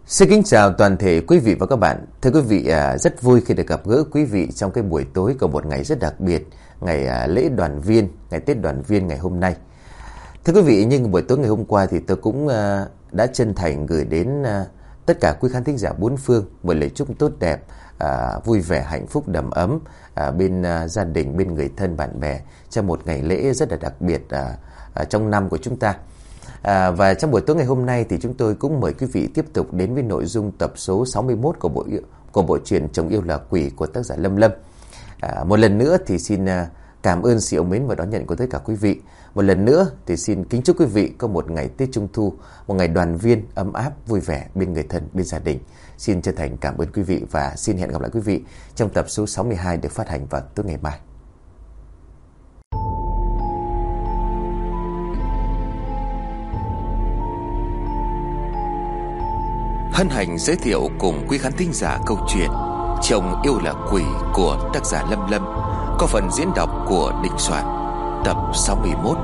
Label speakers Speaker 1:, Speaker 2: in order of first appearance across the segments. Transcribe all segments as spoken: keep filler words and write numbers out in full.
Speaker 1: Xin kính chào toàn thể quý vị và các bạn. Thưa quý vị, rất vui khi được gặp gỡ quý vị trong cái buổi tối của một ngày rất đặc biệt, ngày lễ đoàn viên, ngày Tết đoàn viên ngày hôm nay. Thưa quý vị, nhưng buổi tối ngày hôm qua thì tôi cũng đã chân thành gửi đến tất cả quý khán thính giả bốn phương một lời chúc tốt đẹp, vui vẻ, hạnh phúc, đầm ấm bên gia đình, bên người thân, bạn bè trong một ngày lễ rất là đặc biệt trong năm của chúng ta. À, và trong buổi tối ngày hôm nay thì chúng tôi cũng mời quý vị tiếp tục đến với nội dung tập số sáu mươi mốt của bộ của bộ truyện Chồng Yêu Là Quỷ của tác giả Lâm Lâm. À, một lần nữa thì xin cảm ơn sự yêu mến và đón nhận của tất cả quý vị. Một lần nữa thì xin kính chúc quý vị có một ngày Tết Trung Thu, một ngày đoàn viên ấm áp, vui vẻ bên người thân, bên gia đình. Xin chân thành cảm ơn quý vị và xin hẹn gặp lại quý vị trong tập số sáu mươi hai được phát hành vào tối ngày mai.
Speaker 2: Hân hạnh giới thiệu cùng quý khán thính giả câu chuyện Chồng Yêu Là Quỷ của tác giả Lâm Lâm, có phần diễn đọc của Đình Soạn, tập sáu mươi mốt.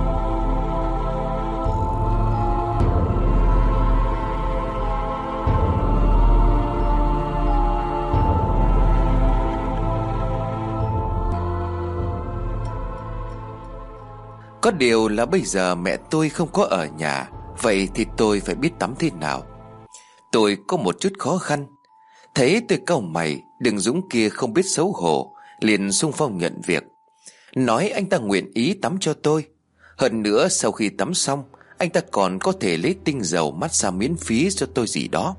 Speaker 2: Có điều là bây giờ mẹ tôi không có ở nhà, vậy thì tôi phải biết tắm thế nào. Tôi có một chút khó khăn. Thấy tôi cau mày, Đường Dũng kia không biết xấu hổ, liền xung phong nhận việc, nói anh ta nguyện ý tắm cho tôi. Hơn nữa sau khi tắm xong, anh ta còn có thể lấy tinh dầu massage miễn phí cho tôi gì đó.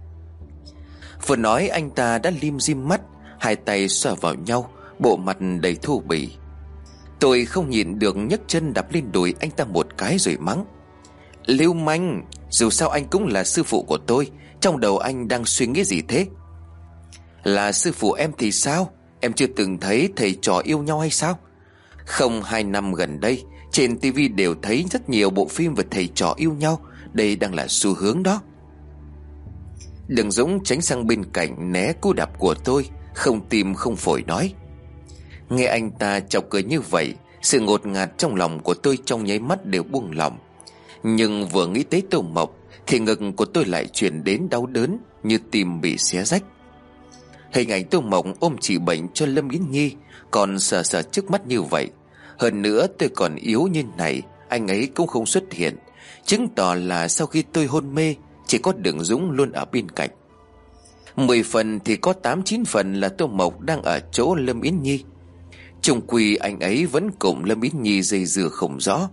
Speaker 2: Vừa nói anh ta đã lim dim mắt, hai tay xoa vào nhau, bộ mặt đầy thô bỉ. Tôi không nhịn được nhấc chân đạp lên đùi anh ta một cái rồi mắng: Lưu manh, dù sao anh cũng là sư phụ của tôi, trong đầu anh đang suy nghĩ gì thế? Là sư phụ em thì sao? Em chưa từng thấy thầy trò yêu nhau hay sao? Không, hai năm gần đây trên tivi đều thấy rất nhiều bộ phim về thầy trò yêu nhau. Đây đang là xu hướng đó. Đường Dũng tránh sang bên cạnh né cú đạp của tôi, không tim không phổi nói. Nghe anh ta chọc cười như vậy, sự ngột ngạt trong lòng của tôi trong nháy mắt đều buông lỏng. Nhưng vừa nghĩ tới Tô Mộc thì ngực của tôi lại truyền đến đau đớn như tim bị xé rách. Hình ảnh Tô Mộc ôm trị bệnh cho Lâm Yến Nhi còn sờ sờ trước mắt như vậy. Hơn nữa tôi còn yếu như này, anh ấy cũng không xuất hiện, chứng tỏ là sau khi tôi hôn mê chỉ có Đường Dũng luôn ở bên cạnh. Mười phần thì có tám chín phần là Tô Mộc đang ở chỗ Lâm Yến Nhi. Chung quy anh ấy vẫn cùng Lâm Yến Nhi dây dưa không rõ.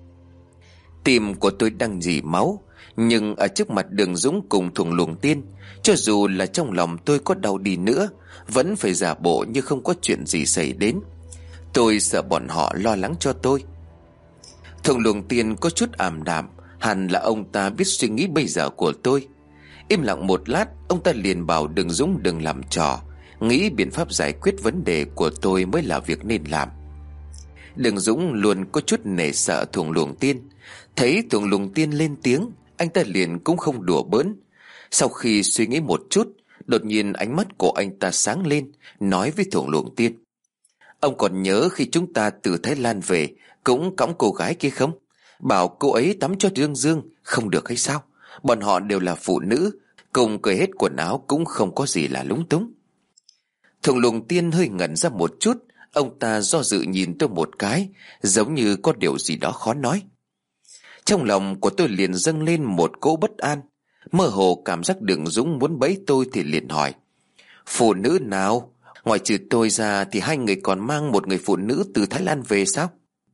Speaker 2: Tim của tôi đang dì máu, nhưng ở trước mặt Đường Dũng cùng Thuồng Luồng Tiên, cho dù là trong lòng tôi có đau đi nữa, vẫn phải giả bộ như không có chuyện gì xảy đến. Tôi sợ bọn họ lo lắng cho tôi. Thuồng Luồng Tiên có chút ảm đạm, hẳn là ông ta biết suy nghĩ bây giờ của tôi. Im lặng một lát, ông ta liền bảo Đường Dũng đừng làm trò, nghĩ biện pháp giải quyết vấn đề của tôi mới là việc nên làm. Đường Dũng luôn có chút nể sợ Thuồng Luồng Tiên. Thấy Thuồng Luồng Tiên lên tiếng, anh ta liền cũng không đùa bỡn. Sau khi suy nghĩ một chút, đột nhiên ánh mắt của anh ta sáng lên, nói với Thuồng Luồng Tiên: Ông còn nhớ khi chúng ta từ Thái Lan về cũng cõng cô gái kia không? Bảo cô ấy tắm cho Dương Dương, không được hay sao? Bọn họ đều là phụ nữ, cùng cởi hết quần áo cũng không có gì là lúng túng. Thuồng Luồng Tiên hơi ngẩn ra một chút. Ông ta do dự nhìn tôi một cái, giống như có điều gì đó khó nói. Trong lòng của tôi liền dâng lên một cỗ bất an. Mơ hồ cảm giác Đường Dũng muốn bẫy tôi thì liền hỏi: Phụ nữ nào? Ngoài trừ tôi ra thì hai người còn mang một người phụ nữ từ Thái Lan về sao?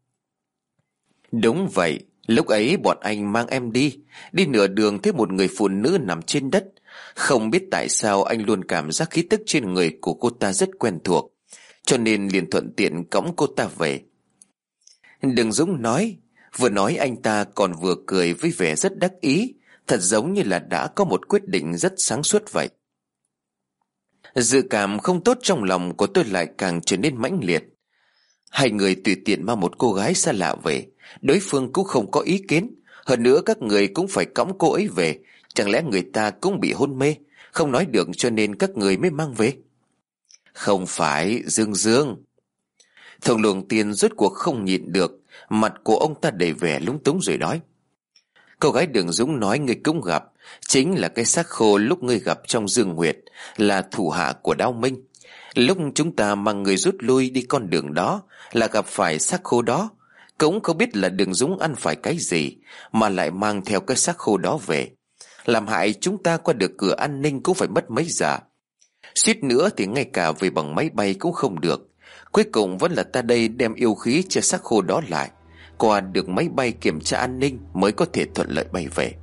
Speaker 2: Đúng vậy, lúc ấy bọn anh mang em đi. Đi nửa đường thấy một người phụ nữ nằm trên đất. Không biết tại sao anh luôn cảm giác khí tức trên người của cô ta rất quen thuộc, cho nên liền thuận tiện cõng cô ta về. Đường Dũng nói. Vừa nói anh ta còn vừa cười với vẻ rất đắc ý, thật giống như là đã có một quyết định rất sáng suốt vậy. Dự cảm không tốt trong lòng của tôi lại càng trở nên mãnh liệt. Hai người tùy tiện mang một cô gái xa lạ về, đối phương cũng không có ý kiến. Hơn nữa các người cũng phải cõng cô ấy về, chẳng lẽ người ta cũng bị hôn mê, không nói được cho nên các người mới mang về? Không phải, Dương Dương. Thuồng Luồng Tiên rốt cuộc không nhịn được, mặt của ông ta đầy vẻ lúng túng rồi nói: Cô gái Đường Dũng nói người cũng gặp, chính là cái xác khô lúc ngươi gặp trong dương huyệt, là thủ hạ của Đao Minh. Lúc chúng ta mang người rút lui đi con đường đó là gặp phải xác khô đó. Cũng không biết là Đường Dũng ăn phải cái gì mà lại mang theo cái xác khô đó về, làm hại chúng ta qua được cửa an ninh cũng phải mất mấy giờ. Suýt nữa thì ngay cả về bằng máy bay cũng không được. Cuối cùng vẫn là ta đây đem yêu khí che xác khô đó lại, qua được máy bay kiểm tra an ninh mới có thể thuận lợi bay về.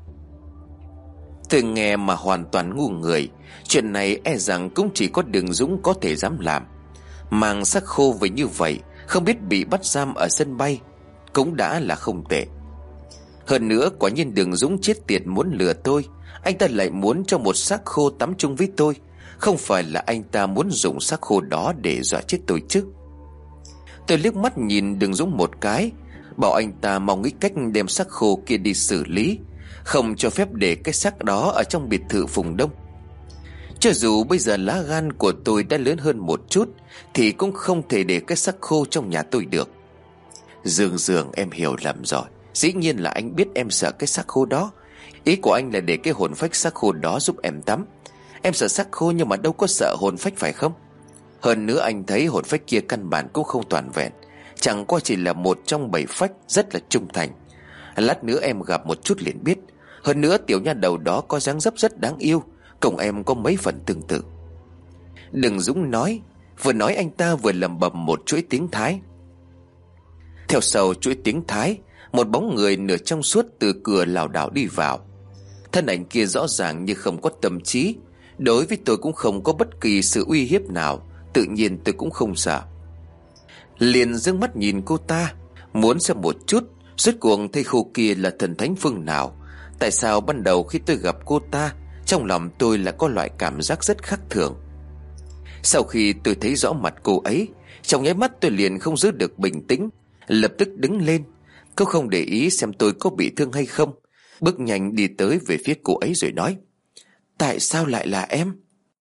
Speaker 2: Tôi nghe mà hoàn toàn ngu người. Chuyện này e rằng cũng chỉ có Đường Dũng có thể dám làm. Mang xác khô về như vậy, không biết bị bắt giam ở sân bay cũng đã là không tệ. Hơn nữa quả nhiên Đường Dũng chết tiệt muốn lừa tôi. Anh ta lại muốn cho một xác khô tắm chung với tôi. Không phải là anh ta muốn dùng xác khô đó để dọa chết tôi chứ? Tôi liếc mắt nhìn Đường Dũng một cái, bảo anh ta mau nghĩ cách đem xác khô kia đi xử lý, không cho phép để cái xác đó ở trong biệt thự Phùng Đông. Cho dù bây giờ lá gan của tôi đã lớn hơn một chút, thì cũng không thể để cái xác khô trong nhà tôi được. Dương Dương, em hiểu lầm rồi. Dĩ nhiên là anh biết em sợ cái xác khô đó. Ý của anh là để cái hồn phách xác khô đó giúp em tắm. Em sợ xác khô nhưng mà đâu có sợ hồn phách phải không? Hơn nữa anh thấy hồn phách kia căn bản cũng không toàn vẹn, chẳng qua chỉ là một trong bảy phách rất là trung thành. Lát nữa em gặp một chút liền biết. Hơn nữa tiểu nha đầu đó có dáng dấp rất đáng yêu, cùng em có mấy phần tương tự. Đường Dũng nói. Vừa nói anh ta vừa lẩm bẩm một chuỗi tiếng Thái. Theo sau chuỗi tiếng Thái, một bóng người nửa trong suốt từ cửa lảo đảo đi vào. Thân ảnh kia rõ ràng như không có tâm trí. Đối với tôi cũng không có bất kỳ sự uy hiếp nào, tự nhiên tôi cũng không sợ. Liền dương mắt nhìn cô ta, muốn xem một chút rốt cuộc thây khô kia là thần thánh phương nào. Tại sao ban đầu khi tôi gặp cô ta, trong lòng tôi là có loại cảm giác rất khác thường. Sau khi tôi thấy rõ mặt cô ấy, trong nháy mắt tôi liền không giữ được bình tĩnh, lập tức đứng lên. Cô không để ý xem tôi có bị thương hay không, bước nhanh đi tới về phía cô ấy rồi nói: Tại sao lại là em?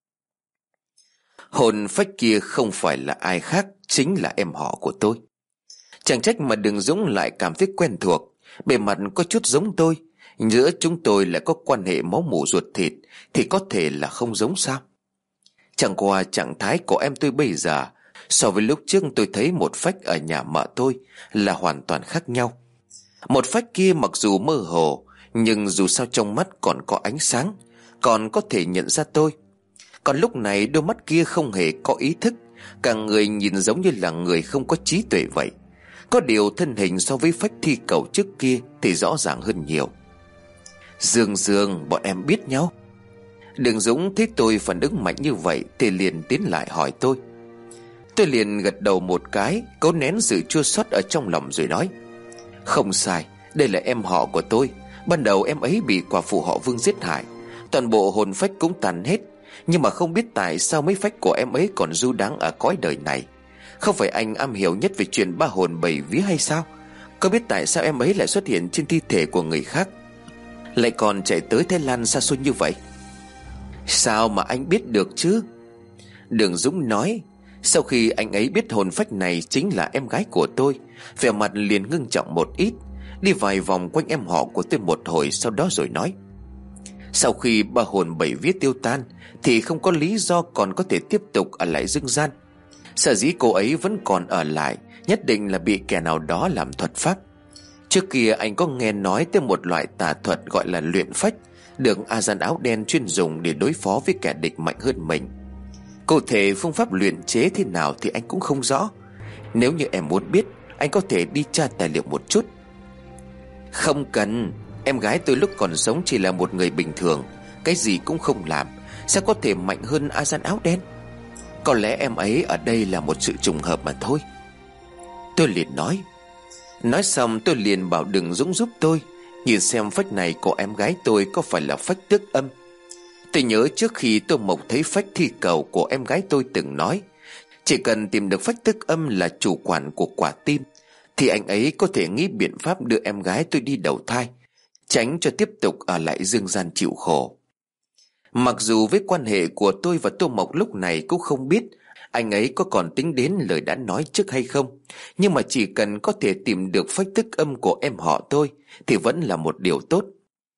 Speaker 2: Hồn phách kia không phải là ai khác, chính là em họ của tôi. Chẳng trách mà Đường Dũng lại cảm thấy quen thuộc. Bề mặt có chút giống tôi, giữa chúng tôi lại có quan hệ máu mủ ruột thịt, thì có thể là không giống sao? Chẳng qua trạng thái của em tôi bây giờ so với lúc trước tôi thấy một phách ở nhà mợ tôi là hoàn toàn khác nhau. Một phách kia mặc dù mơ hồ, nhưng dù sao trong mắt còn có ánh sáng, còn có thể nhận ra tôi. Còn lúc này đôi mắt kia không hề có ý thức, cả người nhìn giống như là người không có trí tuệ vậy. Có điều thân hình so với phách thi cầu trước kia thì rõ ràng hơn nhiều. Dương Dương, bọn em biết nhau? Đường Dũng thấy tôi phản ứng mạnh như vậy thì liền tiến lại hỏi tôi. Tôi liền gật đầu một cái, cố nén sự chua xót ở trong lòng rồi nói: Không sai, đây là em họ của tôi. Ban đầu em ấy bị quả phụ họ Vương giết hại, toàn bộ hồn phách cũng tàn hết. Nhưng mà không biết tại sao mấy phách của em ấy còn du đãng ở cõi đời này. Không phải anh am hiểu nhất về chuyện ba hồn bảy vía hay sao? Có biết tại sao em ấy lại xuất hiện trên thi thể của người khác, lại còn chạy tới Thái Lan xa xôi như vậy? Sao mà anh biết được chứ? Đường Dũng nói. Sau khi anh ấy biết hồn phách này chính là em gái của tôi, vẻ mặt liền ngưng trọng một ít, đi vài vòng quanh em họ của tôi một hồi, sau đó rồi nói: Sau khi ba hồn bảy vía tiêu tan thì không có lý do còn có thể tiếp tục ở lại dương gian. Sở dĩ cô ấy vẫn còn ở lại, nhất định là bị kẻ nào đó làm thuật pháp. Trước kia anh có nghe nói tới một loại tà thuật gọi là luyện phách, được A Gian áo đen chuyên dùng để đối phó với kẻ địch mạnh hơn mình. Cụ thể phương pháp luyện chế thế nào thì anh cũng không rõ. Nếu như em muốn biết, anh có thể đi tra tài liệu một chút. Không cần. Em gái tôi lúc còn sống chỉ là một người bình thường, cái gì cũng không làm, sao có thể mạnh hơn A Gian áo đen? Có lẽ em ấy ở đây là một sự trùng hợp mà thôi. Tôi liền nói. Nói xong tôi liền bảo Đường Dũng giúp tôi nhìn xem phách này của em gái tôi có phải là phách tước âm. Tôi nhớ trước khi Tô Mộc thấy phách thi cầu của em gái tôi từng nói, chỉ cần tìm được phách tước âm là chủ quản của quả tim, thì anh ấy có thể nghĩ biện pháp đưa em gái tôi đi đầu thai, tránh cho tiếp tục ở lại dương gian chịu khổ. Mặc dù với quan hệ của tôi và Tô Mộc lúc này cũng không biết anh ấy có còn tính đến lời đã nói trước hay không, nhưng mà chỉ cần có thể tìm được phách tức âm của em họ tôi thì vẫn là một điều tốt.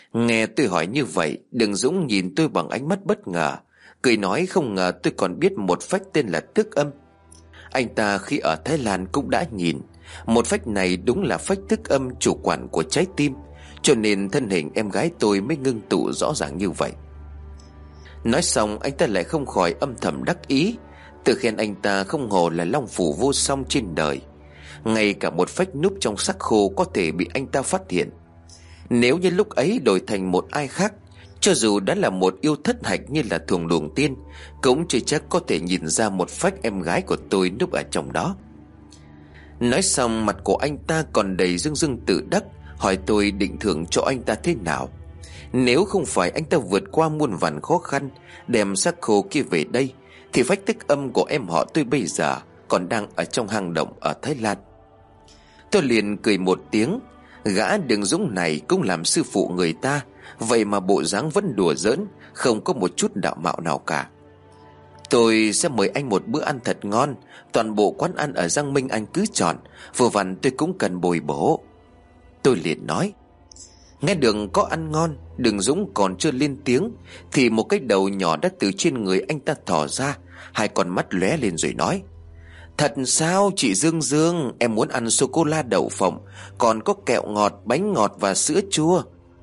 Speaker 2: Nghe tôi hỏi như vậy, Đường Dũng nhìn tôi bằng ánh mắt bất ngờ, cười nói không ngờ tôi còn biết một phách tên là Thức Âm. Anh ta khi ở Thái Lan cũng đã nhìn. Một phách này đúng là phách Thức Âm, chủ quản của trái tim, cho nên thân hình em gái tôi mới ngưng tụ rõ ràng như vậy. Nói xong anh ta lại không khỏi âm thầm đắc ý, tự khen anh ta không hổ là long phủ vô song trên đời. Ngay cả một phách núp trong xác khô có thể bị anh ta phát hiện. Nếu như lúc ấy đổi thành một ai khác, cho dù đã là một yêu thất hạch như là Thuồng Luồng Tiên, cũng chưa chắc có thể nhìn ra một phách em gái của tôi núp ở trong đó. Nói xong mặt của anh ta còn đầy dưng dưng tự đắc, hỏi tôi định thưởng cho anh ta thế nào. Nếu không phải anh ta vượt qua muôn vàn khó khăn đem xác khô kia về đây, thì phách Thức Âm của em họ tôi bây giờ còn đang ở trong hang động ở Thái Lan. Tôi liền cười một tiếng. Gã Đường Dũng này cũng làm sư phụ người ta, vậy mà bộ dáng vẫn đùa giỡn, không có một chút đạo mạo nào cả. Tôi sẽ mời anh một bữa ăn thật ngon, toàn bộ quán ăn ở Giang Minh anh cứ chọn, vừa vặn tôi cũng cần bồi bổ. Tôi liền nói. Nghe Đường có ăn ngon, Đường Dũng còn chưa lên tiếng thì một cái đầu nhỏ đã từ trên người anh ta thò ra, hai con mắt lóe lên rồi nói. Thật sao chị Dương Dương, em muốn ăn sô-cô-la đậu phộng, còn có kẹo ngọt, bánh ngọt và sữa chua.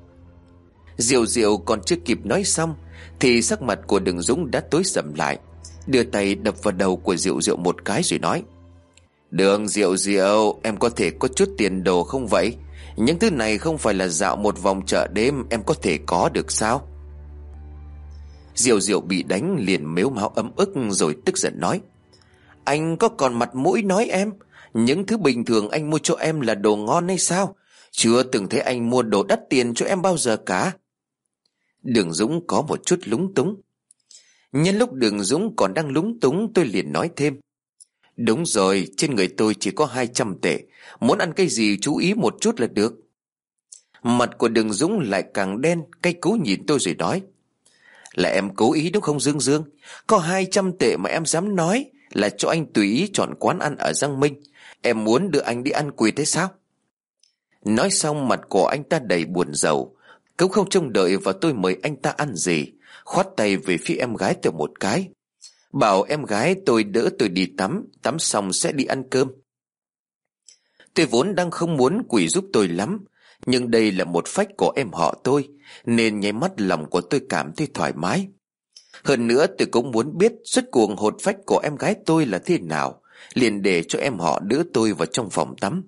Speaker 2: Diệu Diệu còn chưa kịp nói xong thì sắc mặt của Đường Dũng đã tối sầm lại, đưa tay đập vào đầu của Diệu Diệu một cái rồi nói. Đường Diệu Diệu, em có thể có chút tiền đồ không vậy? Những thứ này không phải là dạo một vòng chợ đêm em có thể có được sao? Diệu Diệu bị đánh liền mếu máo ấm ức rồi tức giận nói. Anh có còn mặt mũi nói em? Những thứ bình thường anh mua cho em là đồ ngon hay sao? Chưa từng thấy anh mua đồ đắt tiền cho em bao giờ cả. Đường Dũng có một chút lúng túng. Nhân lúc Đường Dũng còn đang lúng túng, tôi liền nói thêm. Đúng rồi, trên người tôi chỉ có hai trăm tệ, muốn ăn cái gì chú ý một chút là được. Mặt của Đường Dũng lại càng đen, cay cú nhìn tôi rồi nói. Là em cố ý đúng không Dương Dương? Có hai trăm tệ mà em dám nói là cho anh tùy ý chọn quán ăn ở Giang Minh. Em muốn đưa anh đi ăn quỵt thế sao? Nói xong mặt của anh ta đầy buồn rầu, cũng không trông đợi vào tôi mời anh ta ăn gì, khoát tay về phía em gái tôi một cái, bảo em gái tôi đỡ tôi đi tắm, tắm xong sẽ đi ăn cơm. Tôi vốn đang không muốn quỷ giúp tôi lắm, nhưng đây là một phách của em họ tôi, nên nháy mắt lòng của tôi cảm thấy thoải mái. Hơn nữa tôi cũng muốn biết suốt cuồng hột phách của em gái tôi là thế nào, liền để cho em họ đỡ tôi vào trong phòng tắm.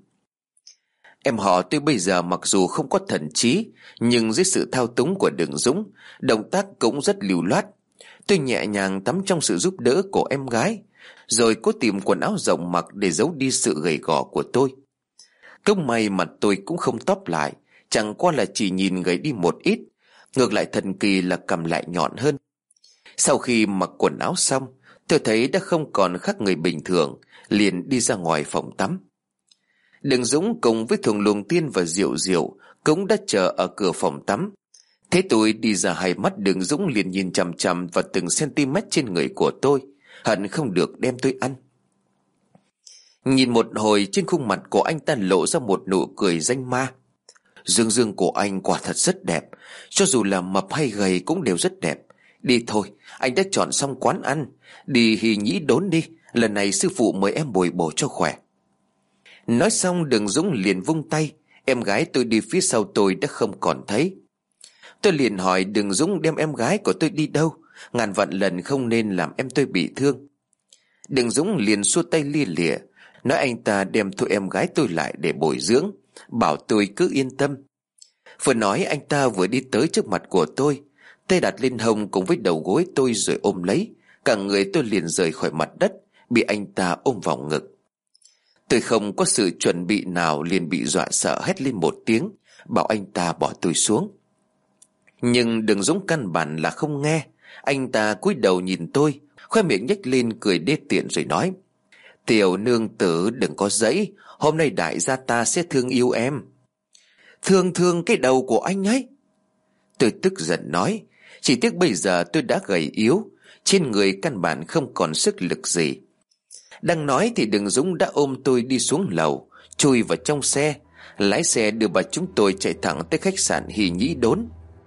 Speaker 2: Em họ tôi bây giờ mặc dù không có thần trí, nhưng dưới sự thao túng của Đường Dũng, động tác cũng rất lưu loát. Tôi nhẹ nhàng tắm trong sự giúp đỡ của em gái, rồi cố tìm quần áo rộng mặc để giấu đi sự gầy gò của tôi. Cũng may mặt tôi cũng không tóp lại, chẳng qua là chỉ nhìn gầy đi một ít, ngược lại thần kỳ là cằm lại nhọn hơn. Sau khi mặc quần áo xong, tôi thấy đã không còn khác người bình thường, liền đi ra ngoài phòng tắm. Đường Dũng cùng với Thuồng Luồng Tiên và Diệu Diệu cũng đã chờ ở cửa phòng tắm. Thế tôi đi ra, hai mắt Đường Dũng liền nhìn chằm chằm vào từng cm trên người của tôi, hận không được đem tôi ăn. Nhìn một hồi, trên khuôn mặt của anh ta lộ ra một nụ cười danh ma. Dương Dương của anh quả thật rất đẹp, cho dù là mập hay gầy cũng đều rất đẹp. Đi thôi, anh đã chọn xong quán ăn, đi Hì Nhĩ Đốn đi, lần này sư phụ mời em bồi bổ cho khỏe. Nói xong Đường Dũng liền vung tay, em gái tôi đi phía sau tôi đã không còn thấy. Tôi liền hỏi Đường Dũng đem em gái của tôi đi đâu, ngàn vạn lần không nên làm em tôi bị thương. Đường Dũng liền xua tay lia lịa, nói anh ta đem thôi em gái tôi lại để bồi dưỡng, bảo tôi cứ yên tâm. Vừa nói anh ta vừa đi tới trước mặt của tôi, tay đặt lên hông cùng với đầu gối tôi rồi ôm lấy, cả người tôi liền rời khỏi mặt đất, bị anh ta ôm vào ngực. Tôi không có sự chuẩn bị nào liền bị dọa sợ hét lên một tiếng, bảo anh ta bỏ tôi xuống. Nhưng Đường Dũng căn bản là không nghe, anh ta cúi đầu nhìn tôi, khoe miệng nhếch lên cười đê tiện rồi nói. Tiểu nương tử đừng có dãy, hôm nay đại gia ta sẽ thương yêu em. Thương thương cái đầu của anh ấy. Tôi tức giận nói, chỉ tiếc bây giờ tôi đã gầy yếu, trên người căn bản không còn sức lực gì. Đang nói thì Đường Dũng đã ôm tôi đi xuống lầu, chui vào trong xe, lái xe đưa bà chúng tôi chạy thẳng tới khách sạn Hì Nhĩ Đốn.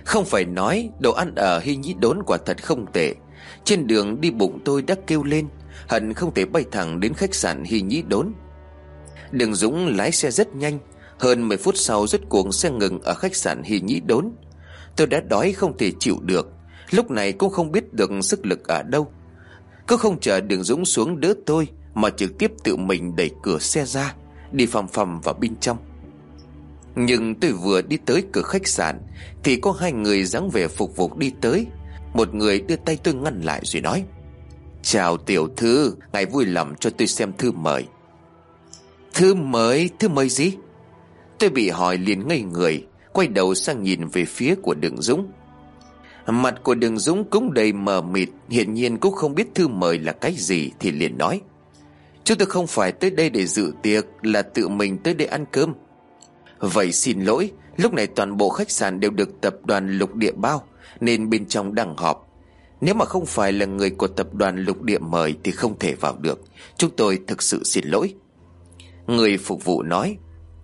Speaker 2: Không phải nói đồ ăn ở Hy Nhĩ Đốn quả thật không tệ. Trên đường đi bụng tôi đã kêu lên, hận không thể bay thẳng đến khách sạn Hy Nhĩ Đốn. Đường Dũng lái xe rất nhanh. Hơn mười phút sau rốt cuộc xe ngừng ở khách sạn Hy Nhĩ Đốn. Tôi đã đói không thể chịu được, lúc này cũng không biết được sức lực ở đâu. Cứ không chờ Đường Dũng xuống đỡ tôi, mà trực tiếp tự mình đẩy cửa xe ra, đi phầm phầm vào bên trong. Nhưng tôi vừa đi tới cửa khách sạn thì có hai người dáng vẻ phục vụ đi tới. Một người đưa tay tôi ngăn lại rồi nói: "Chào tiểu thư, ngài vui lòng cho tôi xem thư mời." "Thư mời? Thư mời gì?" Tôi bị hỏi liền ngây người, quay đầu sang nhìn về phía của Đường Dũng. Mặt của Đường Dũng cũng đầy mờ mịt, hiển nhiên cũng không biết thư mời là cái gì, thì liền nói: "Chúng tôi không phải tới đây để dự tiệc, là tự mình tới đây ăn cơm." "Vậy xin lỗi, lúc này toàn bộ khách sạn đều được tập đoàn Lục Địa bao, nên bên trong đang họp. Nếu mà không phải là người của tập đoàn Lục Địa mời thì không thể vào được. Chúng tôi thực sự xin lỗi." Người phục vụ nói.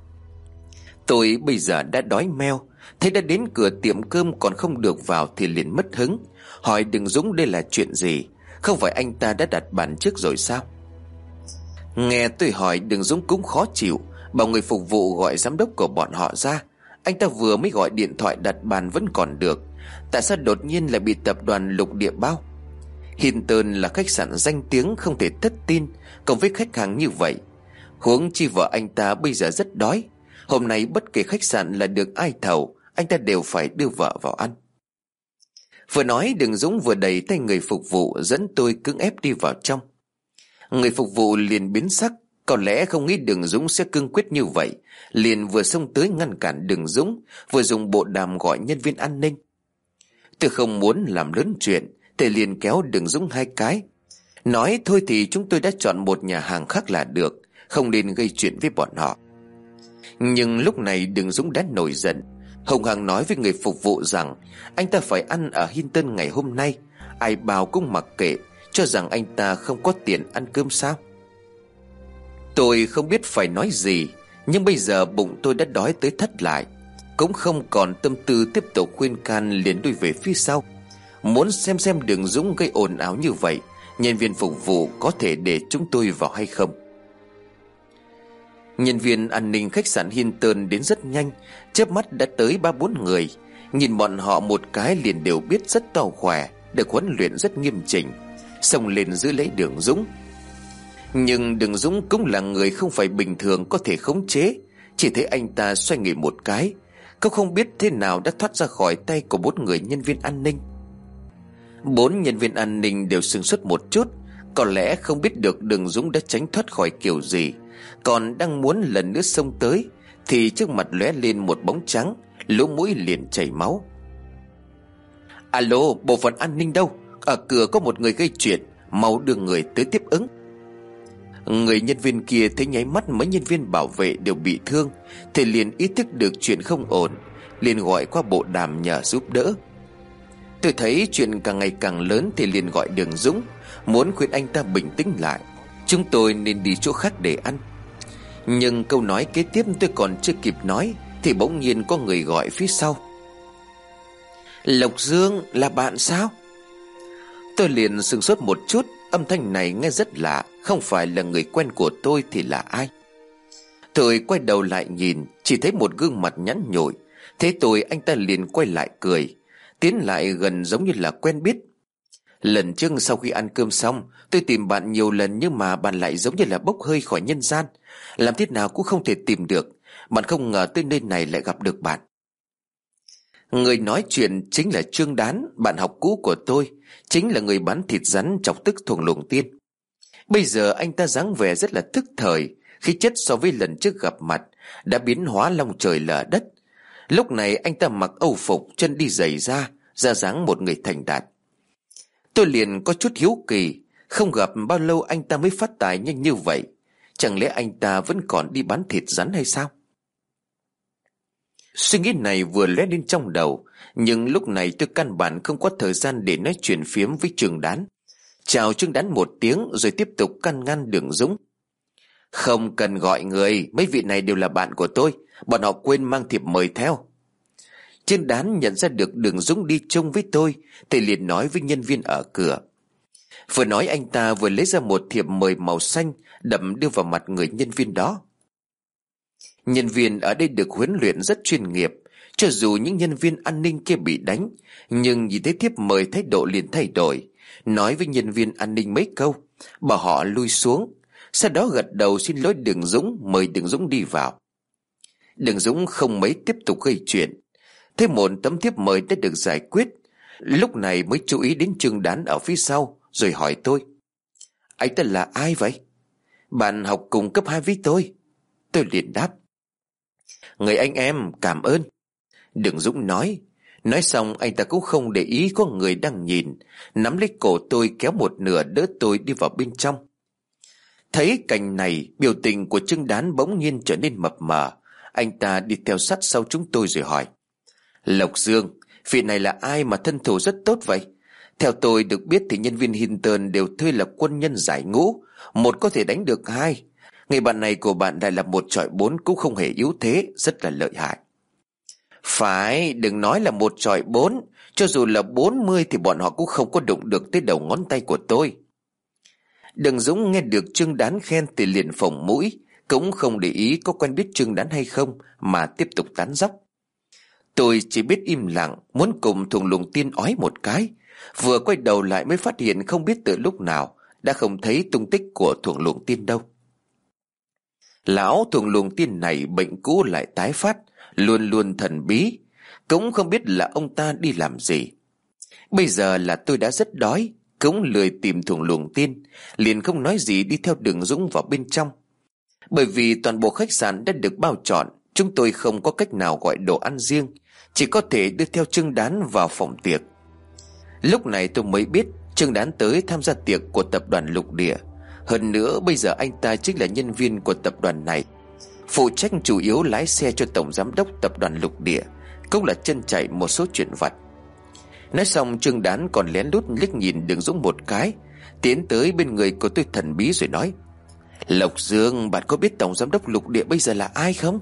Speaker 2: Tôi bây giờ đã đói meo, thấy đã đến cửa tiệm cơm còn không được vào thì liền mất hứng, hỏi Đường Dũng đây là chuyện gì, không phải anh ta đã đặt bàn trước rồi sao? Nghe tôi hỏi, Đường Dũng cũng khó chịu, bảo người phục vụ gọi giám đốc của bọn họ ra. Anh ta vừa mới gọi điện thoại đặt bàn vẫn còn được, tại sao đột nhiên lại bị tập đoàn Lục Địa bao? Hilton là khách sạn danh tiếng không thể thất tin, cộng với khách hàng như vậy, huống chi vợ anh ta bây giờ rất đói. Hôm nay bất kể khách sạn là được ai thầu, anh ta đều phải đưa vợ vào ăn. Vừa nói, Đường Dũng vừa đẩy tay người phục vụ dẫn tôi cưỡng ép đi vào trong. Người phục vụ liền biến sắc, có lẽ không nghĩ Đường Dũng sẽ cương quyết như vậy, liền vừa xông tới ngăn cản Đường Dũng, vừa dùng bộ đàm gọi nhân viên an ninh. Tôi không muốn làm lớn chuyện, thì liền kéo Đường Dũng hai cái, nói thôi thì chúng tôi đã chọn một nhà hàng khác là được, không nên gây chuyện với bọn họ. Nhưng lúc này Đường Dũng đã nổi giận, hùng hăng nói với người phục vụ rằng anh ta phải ăn ở Hilton ngày hôm nay, ai bao cũng mặc kệ, cho rằng anh ta không có tiền ăn cơm sao. Tôi không biết phải nói gì, nhưng bây giờ bụng tôi đã đói tới thất lại, cũng không còn tâm tư tiếp tục khuyên can, liền đuôi về phía sau, muốn xem xem Đường Dũng gây ồn ào như vậy, nhân viên phục vụ có thể để chúng tôi vào hay không. Nhân viên an ninh khách sạn Hilton đến rất nhanh, chớp mắt đã tới ba bốn người. Nhìn bọn họ một cái liền đều biết rất to khỏe, được huấn luyện rất nghiêm chỉnh, xông lên giữ lấy Đường Dũng. Nhưng Đường Dũng cũng là người không phải bình thường có thể khống chế, chỉ thấy anh ta xoay người một cái, cũng không biết thế nào đã thoát ra khỏi tay của bốn người nhân viên an ninh. Bốn nhân viên an ninh đều sửng sốt một chút, có lẽ không biết được Đường Dũng đã tránh thoát khỏi kiểu gì. Còn đang muốn lần nữa xông tới thì trước mặt lóe lên một bóng trắng, lỗ mũi liền chảy máu. "Alo, bộ phận an ninh đâu? Ở cửa có một người gây chuyện, mau đưa người tới tiếp ứng." Người nhân viên kia thấy nháy mắt mấy nhân viên bảo vệ đều bị thương thì liền ý thức được chuyện không ổn, liền gọi qua bộ đàm nhờ giúp đỡ. Tôi thấy chuyện càng ngày càng lớn thì liền gọi Đường Dũng, muốn khuyên anh ta bình tĩnh lại, chúng tôi nên đi chỗ khác để ăn. Nhưng câu nói kế tiếp tôi còn chưa kịp nói thì bỗng nhiên có người gọi phía sau: "Lộc Dương, là bạn sao?" Tôi liền sửng sốt một chút, âm thanh này nghe rất lạ, không phải là người quen của tôi thì là ai? Tôi quay đầu lại nhìn, chỉ thấy một gương mặt nhẵn nhụi. Thế tôi anh ta liền quay lại cười, tiến lại gần giống như là quen biết. "Lần trước sau khi ăn cơm xong, tôi tìm bạn nhiều lần nhưng mà bạn lại giống như là bốc hơi khỏi nhân gian, làm thế nào cũng không thể tìm được. Bạn không ngờ tới nơi này lại gặp được bạn." Người nói chuyện chính là Trương Đán, bạn học cũ của tôi, chính là người bán thịt rắn chọc tức thuồng luồng tiên. Bây giờ anh ta dáng vẻ rất là thức thời, khí chất so với lần trước gặp mặt đã biến hóa long trời lở đất. Lúc này anh ta mặc âu phục, chân đi giày da, ra dáng một người thành đạt. Tôi liền có chút hiếu kỳ, không gặp bao lâu anh ta mới phát tài nhanh như vậy, chẳng lẽ anh ta vẫn còn đi bán thịt rắn hay sao? Suy nghĩ này vừa lóe lên trong đầu, nhưng lúc này tôi căn bản không có thời gian để nói chuyện phiếm với Trương Đán. Chào Trương Đán một tiếng rồi tiếp tục can ngăn Đường Dũng: "Không cần gọi người, mấy vị này đều là bạn của tôi, bọn họ quên mang thiệp mời theo." Trương Đán nhận ra được Đường Dũng đi chung với tôi thì liền nói với nhân viên ở cửa. Vừa nói anh ta vừa lấy ra một thiệp mời màu xanh đậm đưa vào mặt người nhân viên đó. Nhân viên ở đây được huấn luyện rất chuyên nghiệp. Cho dù những nhân viên an ninh kia bị đánh, nhưng nhìn thấy thiếp mời thái độ liền thay đổi, nói với nhân viên an ninh mấy câu, bảo họ lui xuống. Sau đó gật đầu xin lỗi Đường Dũng, mời Đường Dũng đi vào. Đường Dũng không mấy tiếp tục gây chuyện. Thế một tấm thiếp mời đã được giải quyết, lúc này mới chú ý đến Trương Đán ở phía sau, rồi hỏi tôi: Anh ta là ai vậy? Bạn học cùng cấp hai với tôi. Tôi liền đáp: Người anh em, cảm ơn. Đường Dũng nói. Nói xong anh ta cũng không để ý có người đang nhìn, nắm lấy cổ tôi kéo một nửa đỡ tôi đi vào bên trong. Thấy cảnh này, biểu tình của Trương Đán bỗng nhiên trở nên mập mờ. Anh ta đi theo sát sau chúng tôi rồi hỏi: Lộc Dương, vị này là ai mà thân thủ rất tốt vậy? Theo tôi được biết thì nhân viên Hinton đều thuê là quân nhân giải ngũ, một có thể đánh được hai. Người bạn này của bạn lại là một chọi bốn, cũng không hề yếu thế, rất là lợi hại. Phải, đừng nói là một chọi bốn, cho dù là bốn mươi thì bọn họ cũng không có đụng được tới đầu ngón tay của tôi. Đường Dũng nghe được Trương Đán khen thì liền phồng mũi, cũng không để ý có quen biết Trương Đán hay không mà tiếp tục tán dóc. Tôi chỉ biết im lặng, muốn cùng Thuồng Luồng Tiên ói một cái. Vừa quay đầu lại mới phát hiện không biết từ lúc nào đã không thấy tung tích của Thuồng Luồng Tiên đâu. Lão Thuồng Luồng Tiên này bệnh cũ lại tái phát, luôn luôn thần bí, cũng không biết là ông ta đi làm gì. Bây giờ là tôi đã rất đói, cũng lười tìm Thuồng Luồng Tiên, liền không nói gì đi theo Đường Dũng vào bên trong. Bởi vì toàn bộ khách sạn đã được bao trọn, chúng tôi không có cách nào gọi đồ ăn riêng, chỉ có thể đưa theo Trương Đán vào phòng tiệc. Lúc này tôi mới biết Trương Đán tới tham gia tiệc của tập đoàn Lục Địa. Hơn nữa bây giờ anh ta chính là nhân viên của tập đoàn này, phụ trách chủ yếu lái xe cho tổng giám đốc tập đoàn Lục Địa, cũng là chân chạy một số chuyện vặt. Nói xong Trương Đán còn lén lút liếc nhìn Đường Dũng một cái, tiến tới bên người của tôi thần bí rồi nói: Lộc Dương, bạn có biết tổng giám đốc Lục Địa bây giờ là ai không?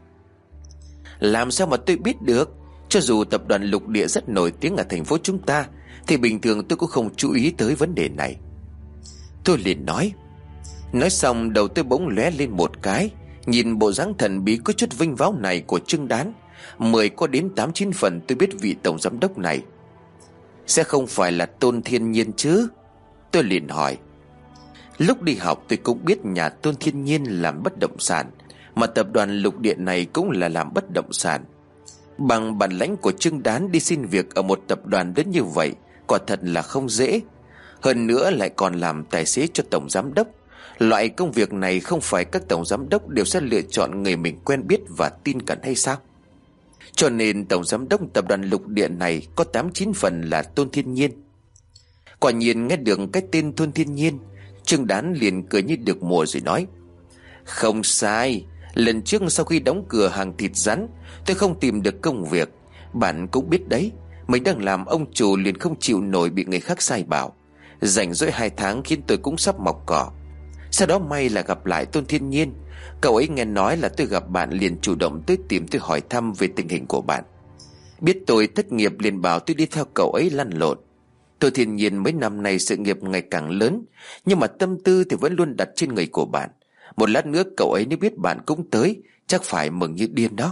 Speaker 2: Làm sao mà tôi biết được? Cho dù tập đoàn Lục Địa rất nổi tiếng ở thành phố chúng ta, thì bình thường tôi cũng không chú ý tới vấn đề này. Tôi liền nói. Nói xong đầu tôi bỗng lóe lên một cái, nhìn bộ dáng thần bí có chút vinh váo này của Trương Đán, mười có đến tám chín phần tôi biết vị tổng giám đốc này sẽ không phải là Tôn Thiên Nhiên chứ? Tôi liền hỏi. Lúc đi học tôi cũng biết nhà Tôn Thiên Nhiên làm bất động sản, mà tập đoàn Lục Địa này cũng là làm bất động sản. Bằng bản lãnh của Trương Đán đi xin việc ở một tập đoàn đến như vậy quả thật là không dễ. Hơn nữa lại còn làm tài xế cho tổng giám đốc. Loại công việc này không phải các tổng giám đốc đều sẽ lựa chọn người mình quen biết và tin cẩn hay sao? Cho nên tổng giám đốc tập đoàn Lục Địa này có tám chín phần là Tôn Thiên Nhiên. Quả nhiên nghe được cái tên Tôn Thiên Nhiên, Trương Đán liền cười như được mùa rồi nói: Không sai, lần trước sau khi đóng cửa hàng thịt rắn, tôi không tìm được công việc. Bạn cũng biết đấy, mình đang làm ông chủ liền không chịu nổi bị người khác sai bảo. Rảnh rỗi hai tháng khiến tôi cũng sắp mọc cỏ. Sau đó may là gặp lại Tôn Thiên Nhiên. Cậu ấy nghe nói là tôi gặp bạn liền chủ động tới tìm tôi hỏi thăm về tình hình của bạn. Biết tôi thất nghiệp liền bảo tôi đi theo cậu ấy lăn lộn. Tôn Thiên Nhiên mấy năm nay sự nghiệp ngày càng lớn, nhưng mà tâm tư thì vẫn luôn đặt trên người của bạn. Một lát nữa cậu ấy nếu biết bạn cũng tới, chắc phải mừng như điên đó.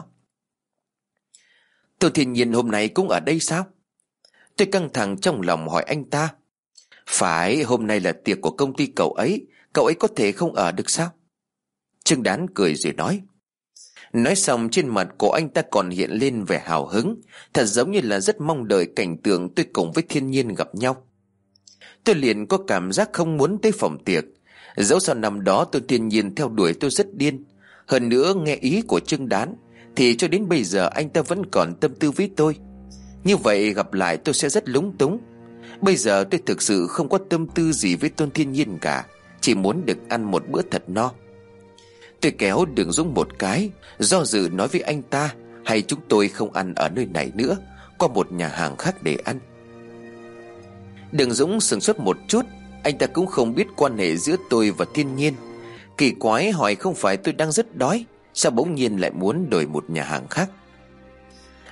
Speaker 2: Tôn Thiên Nhiên hôm nay cũng ở đây sao? Tôi căng thẳng trong lòng hỏi anh ta. Phải, hôm nay là tiệc của công ty cậu ấy, cậu ấy có thể không ở được sao? Trương Đán cười rồi nói. Nói xong trên mặt của anh ta còn hiện lên vẻ hào hứng, thật giống như là rất mong đợi cảnh tượng tôi cùng với Thiên Nhiên gặp nhau. Tôi liền có cảm giác không muốn tới phòng tiệc. Dẫu sao năm đó tôi Thiên Nhiên theo đuổi tôi rất điên. Hơn nữa nghe ý của Trương Đán thì cho đến bây giờ anh ta vẫn còn tâm tư với tôi. Như vậy gặp lại tôi sẽ rất lúng túng. Bây giờ tôi thực sự không có tâm tư gì với Tôn Thiên Nhiên cả, chỉ muốn được ăn một bữa thật no. Tôi kéo Đường Dũng một cái, do dự nói với anh ta hay chúng tôi không ăn ở nơi này nữa, qua một nhà hàng khác để ăn. Đường Dũng sửng sốt một chút. Anh ta cũng không biết quan hệ giữa tôi và Thiên Nhiên. Kỳ quái hỏi không phải tôi đang rất đói, sao bỗng nhiên lại muốn đổi một nhà hàng khác?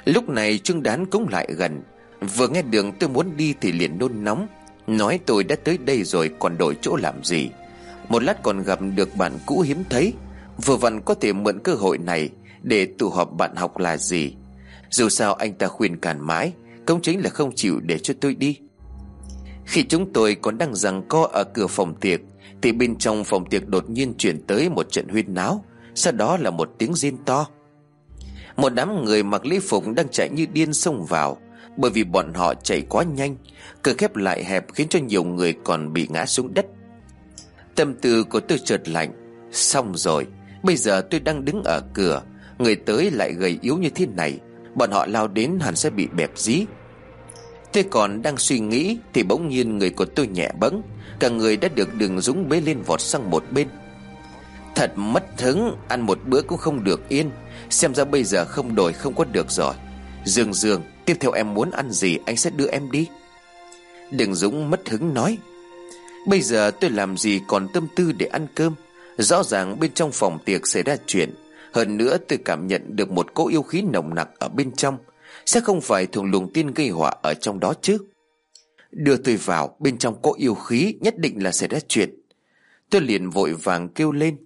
Speaker 2: Lúc này Trương Đán cũng lại gần. Vừa nghe đường tôi muốn đi thì liền nôn nóng, nói tôi đã tới đây rồi còn đổi chỗ làm gì. Một lát còn gặp được bạn cũ hiếm thấy, vừa vặn có thể mượn cơ hội này để tụ họp bạn học là gì. Dù sao anh ta khuyên cản mãi cũng chính là không chịu để cho tôi đi. Khi chúng tôi còn đang giằng co ở cửa phòng tiệc thì bên trong phòng tiệc đột nhiên chuyển tới một trận huyên náo. Sau đó là một tiếng rên to. Một đám người mặc lễ phục đang chạy như điên xông vào. Bởi vì bọn họ chạy quá nhanh, cửa khép lại hẹp khiến cho nhiều người còn bị ngã xuống đất. Tâm tư của tôi chợt lạnh. Xong rồi, bây giờ tôi đang đứng ở cửa, người tới lại gầy yếu như thế này, bọn họ lao đến hẳn sẽ bị bẹp dí. Tôi còn đang suy nghĩ thì bỗng nhiên người của tôi nhẹ bẫng, cả người đã được Đường Dũng bế lên vọt sang một bên. Thật mất hứng, ăn một bữa cũng không được yên. Xem ra bây giờ không đổi không có được rồi. Dương Dương, tiếp theo em muốn ăn gì anh sẽ đưa em đi. Đường Dũng mất hứng nói. Bây giờ tôi làm gì còn tâm tư để ăn cơm. Rõ ràng bên trong phòng tiệc xảy ra chuyện. Hơn nữa tôi cảm nhận được một cỗ yêu khí nồng nặc ở bên trong. Sẽ không phải Thùng Lùng Tiên gây họa ở trong đó chứ. Đưa tôi vào, bên trong có yêu khí, nhất định là xảy ra chuyện. Tôi liền vội vàng kêu lên.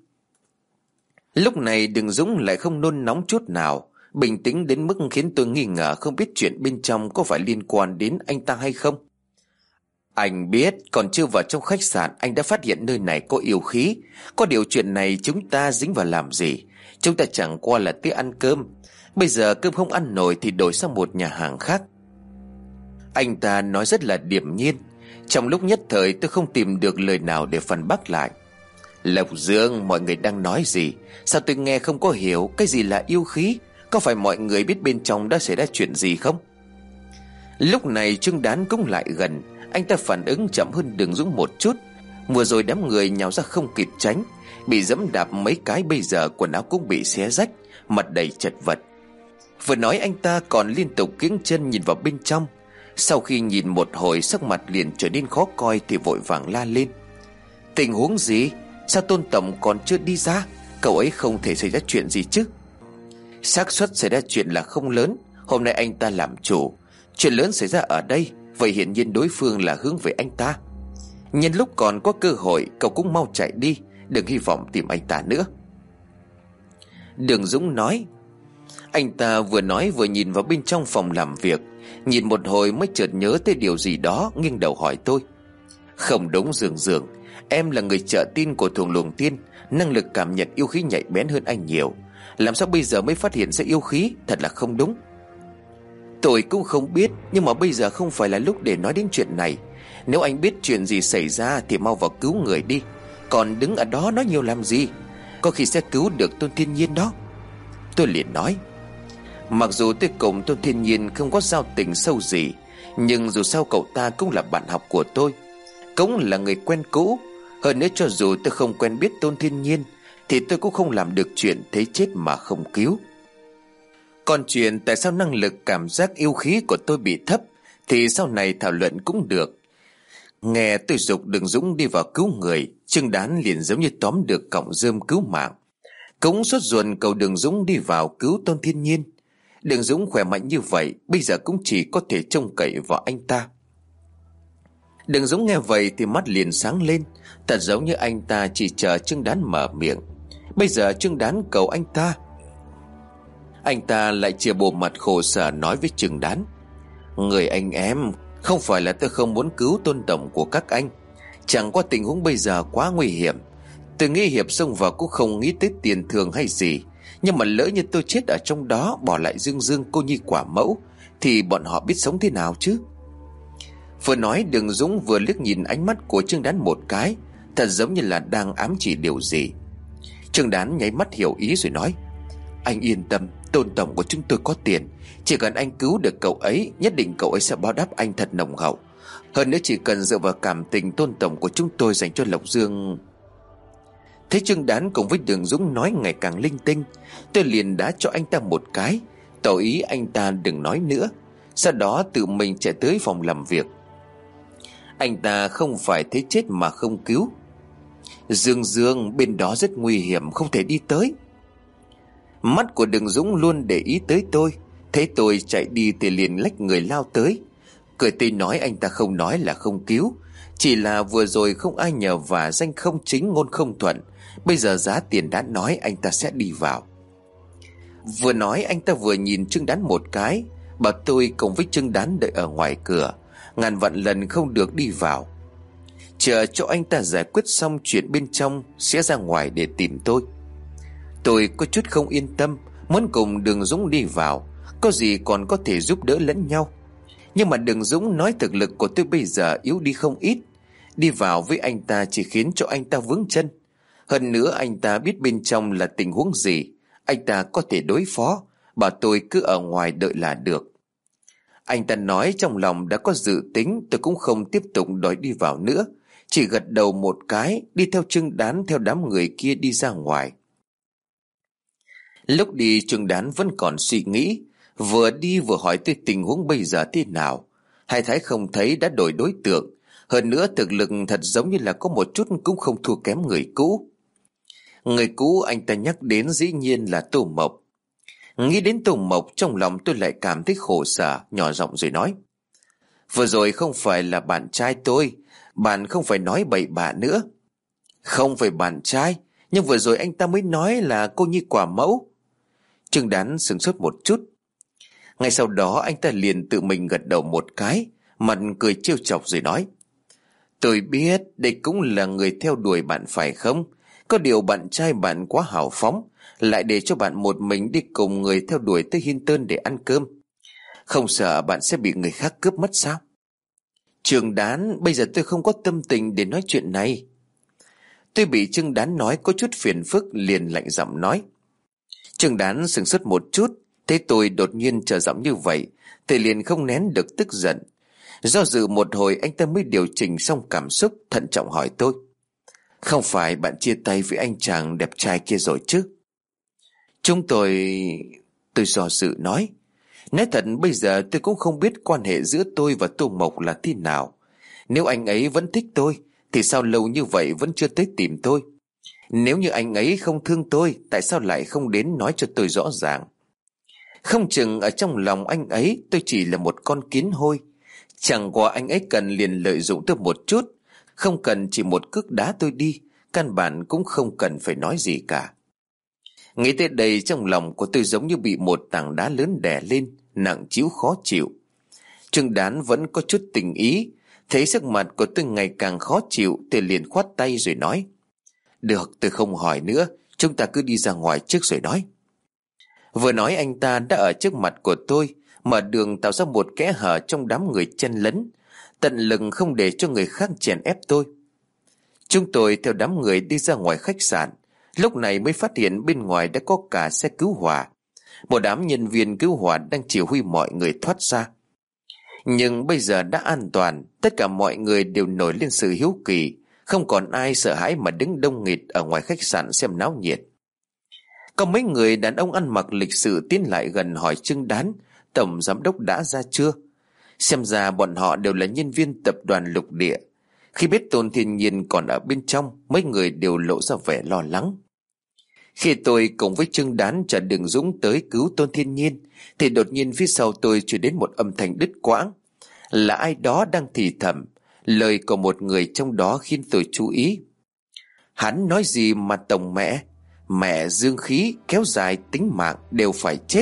Speaker 2: Lúc này Đường Dũng lại không nôn nóng chút nào, bình tĩnh đến mức khiến tôi nghi ngờ không biết chuyện bên trong có phải liên quan đến anh ta hay không. Anh biết, còn chưa vào trong khách sạn anh đã phát hiện nơi này có yêu khí. Có điều chuyện này chúng ta dính vào làm gì? Chúng ta chẳng qua là tới ăn cơm. Bây giờ cơm không ăn nổi thì đổi sang một nhà hàng khác. Anh ta nói rất là điềm nhiên. Trong lúc nhất thời tôi không tìm được lời nào để phản bác lại. Lộc Dương, mọi người đang nói gì? Sao tôi nghe không có hiểu? Cái gì là yêu khí? Có phải mọi người biết bên trong đã xảy ra chuyện gì không? Lúc này Trương Đán cũng lại gần. Anh ta phản ứng chậm hơn Đường Dũng một chút. Vừa rồi đám người nhào ra không kịp tránh, bị giẫm đạp mấy cái, bây giờ quần áo cũng bị xé rách, mặt đầy chật vật. Vừa nói anh ta còn liên tục kiễng chân nhìn vào bên trong. Sau khi nhìn một hồi sắc mặt liền trở nên khó coi thì vội vàng la lên. Tình huống gì? Sao Tôn tổng còn chưa đi ra? Cậu ấy không thể xảy ra chuyện gì chứ? Xác suất xảy ra chuyện là không lớn. Hôm nay anh ta làm chủ, chuyện lớn xảy ra ở đây, vậy hiển nhiên đối phương là hướng về anh ta. Nhân lúc còn có cơ hội, cậu cũng mau chạy đi, đừng hy vọng tìm anh ta nữa. Đường Dũng nói. Anh ta vừa nói vừa nhìn vào bên trong phòng làm việc. Nhìn một hồi mới chợt nhớ tới điều gì đó, nghiêng đầu hỏi tôi. Không đúng Dương Dương, em là người trợ tin của Thùng Lùng Tiên, năng lực cảm nhận yêu khí nhạy bén hơn anh nhiều. Làm sao bây giờ mới phát hiện ra yêu khí? Thật là không đúng. Tôi cũng không biết, nhưng mà bây giờ không phải là lúc để nói đến chuyện này. Nếu anh biết chuyện gì xảy ra thì mau vào cứu người đi, còn đứng ở đó nói nhiều làm gì? Có khi sẽ cứu được Tôn Thiên Nhiên đó. Tôi liền nói. Mặc dù tôi cùng Tôn Thiên Nhiên không có giao tình sâu gì, nhưng dù sao cậu ta cũng là bạn học của tôi, cũng là người quen cũ. Hơn nữa cho dù tôi không quen biết Tôn Thiên Nhiên thì tôi cũng không làm được chuyện thấy chết mà không cứu. Còn chuyện tại sao năng lực cảm giác yêu khí của tôi bị thấp thì sau này thảo luận cũng được. Nghe tôi giục Đường Dũng đi vào cứu người, Trương Đán liền giống như tóm được cọng rơm cứu mạng, cũng sốt ruột cầu Đường Dũng đi vào cứu Tôn Thiên Nhiên. Đường Dũng khỏe mạnh như vậy, bây giờ cũng chỉ có thể trông cậy vào anh ta. Đường Dũng nghe vậy thì mắt liền sáng lên, thật giống như anh ta chỉ chờ Trương Đán mở miệng. Bây giờ Trương Đán cầu anh ta. Anh ta lại chia bộ mặt khổ sở nói với Trương Đán. Người anh em, không phải là tôi không muốn cứu Tôn tổng của các anh, chẳng qua tình huống bây giờ quá nguy hiểm. Tôi nghĩ hiệp xông vào cũng không nghĩ tới tiền thường hay gì, nhưng mà lỡ như tôi chết ở trong đó, bỏ lại Dương Dương cô nhi quả mẫu, thì bọn họ biết sống thế nào chứ? Vừa nói Đường Dũng vừa liếc nhìn ánh mắt của Trương Đán một cái, thật giống như là đang ám chỉ điều gì. Trương Đán nháy mắt hiểu ý rồi nói. Anh yên tâm, Tôn tổng của chúng tôi có tiền, chỉ cần anh cứu được cậu ấy, nhất định cậu ấy sẽ báo đáp anh thật nồng hậu. Hơn nữa chỉ cần dựa vào cảm tình Tôn tổng của chúng tôi dành cho Lộc Dương. Thấy Trương Đán cùng với Đường Dũng nói ngày càng linh tinh, tôi liền đá cho anh ta một cái, tỏ ý anh ta đừng nói nữa. Sau đó tự mình chạy tới phòng làm việc. Anh ta không phải thấy chết mà không cứu. Dương Dương, bên đó rất nguy hiểm, không thể đi tới. Mắt của Đường Dũng luôn để ý tới tôi. Thấy tôi chạy đi thì liền lách người lao tới. Cười tươi nói anh ta không nói là không cứu, chỉ là vừa rồi không ai nhờ và danh không chính ngôn không thuận. Bây giờ giá tiền đã nói, anh ta sẽ đi vào. Vừa nói anh ta vừa nhìn Trương Đán một cái, bảo tôi cùng với Trương Đán đợi ở ngoài cửa, ngàn vạn lần không được đi vào. Chờ cho anh ta giải quyết xong chuyện bên trong sẽ ra ngoài để tìm tôi. Tôi có chút không yên tâm, muốn cùng Đường Dũng đi vào, có gì còn có thể giúp đỡ lẫn nhau. Nhưng mà Đường Dũng nói thực lực của tôi bây giờ yếu đi không ít, đi vào với anh ta chỉ khiến cho anh ta vướng chân. Hơn nữa anh ta biết bên trong là tình huống gì, anh ta có thể đối phó, bảo tôi cứ ở ngoài đợi là được. Anh ta nói trong lòng đã có dự tính, tôi cũng không tiếp tục đòi đi vào nữa, chỉ gật đầu một cái, đi theo Trương Đán theo đám người kia đi ra ngoài. Lúc đi Trương Đán vẫn còn suy nghĩ, vừa đi vừa hỏi tôi tình huống bây giờ thế nào. Hai thái không thấy đã đổi đối tượng, hơn nữa thực lực thật giống như là có một chút cũng không thua kém người cũ. Người cũ anh ta nhắc đến dĩ nhiên là Tô Mộc. Nghĩ đến Tô Mộc, trong lòng tôi lại cảm thấy khổ sở, nhỏ giọng rồi nói: vừa rồi không phải là bạn trai tôi, bạn không phải nói bậy bạ nữa. Không phải bạn trai, nhưng vừa rồi anh ta mới nói là cô Nhi quả mẫu. Trương Đán sửng sốt một chút. Ngay sau đó anh ta liền tự mình gật đầu một cái, mặt cười trêu chọc rồi nói: tôi biết đây cũng là người theo đuổi bạn phải không? Có điều bạn trai bạn quá hào phóng, lại để cho bạn một mình đi cùng người theo đuổi tới Hinton để ăn cơm. Không sợ bạn sẽ bị người khác cướp mất sao? Trương Đán, bây giờ tôi không có tâm tình để nói chuyện này. Tôi bị Trương Đán nói có chút phiền phức, liền lạnh giọng nói. Trương Đán sửng sốt một chút, thấy tôi đột nhiên trở giọng như vậy thì liền không nén được tức giận. Do dự một hồi anh ta mới điều chỉnh xong cảm xúc, thận trọng hỏi tôi: không phải bạn chia tay với anh chàng đẹp trai kia rồi chứ? Chúng tôi... Tôi do dự nói: nói thật bây giờ tôi cũng không biết quan hệ giữa tôi và Tô Mộc là thế nào. Nếu anh ấy vẫn thích tôi thì sao lâu như vậy vẫn chưa tới tìm tôi? Nếu như anh ấy không thương tôi, tại sao lại không đến nói cho tôi rõ ràng? Không chừng ở trong lòng anh ấy tôi chỉ là một con kiến hôi. Chẳng qua anh ấy cần liền lợi dụng tôi một chút, không cần chỉ một cước đá tôi đi, căn bản cũng không cần phải nói gì cả. Nghĩ tới đây trong lòng của tôi giống như bị một tảng đá lớn đè lên, nặng trĩu khó chịu. Trương Đán vẫn có chút tình ý, thấy sắc mặt của tôi ngày càng khó chịu thì liền khoát tay rồi nói: được, tôi không hỏi nữa, chúng ta cứ đi ra ngoài trước rồi nói. Vừa nói anh ta đã ở trước mặt của tôi, mở đường tạo ra một kẽ hở trong đám người chen lấn, tận lực không để cho người khác chèn ép tôi. Chúng tôi theo đám người đi ra ngoài khách sạn, lúc này mới phát hiện bên ngoài đã có cả xe cứu hỏa. Một đám nhân viên cứu hỏa đang chỉ huy mọi người thoát ra. Nhưng bây giờ đã an toàn, tất cả mọi người đều nổi lên sự hiếu kỳ, không còn ai sợ hãi mà đứng đông nghịt ở ngoài khách sạn xem náo nhiệt. Có mấy người đàn ông ăn mặc lịch sự tiến lại gần hỏi Trương Đán tổng giám đốc đã ra chưa. Xem ra bọn họ đều là nhân viên tập đoàn Lục Địa. Khi biết Tôn Thiên Nhiên còn ở bên trong, mấy người đều lộ ra vẻ lo lắng. Khi tôi cùng với Trương Đán chở Đường Dũng tới cứu Tôn Thiên Nhiên thì đột nhiên phía sau tôi truyền đến một âm thanh đứt quãng. Là ai đó đang thì thầm, lời của một người trong đó khiến tôi chú ý. Hắn nói gì mà tổng mẹ, mẹ dương khí kéo dài tính mạng đều phải chết.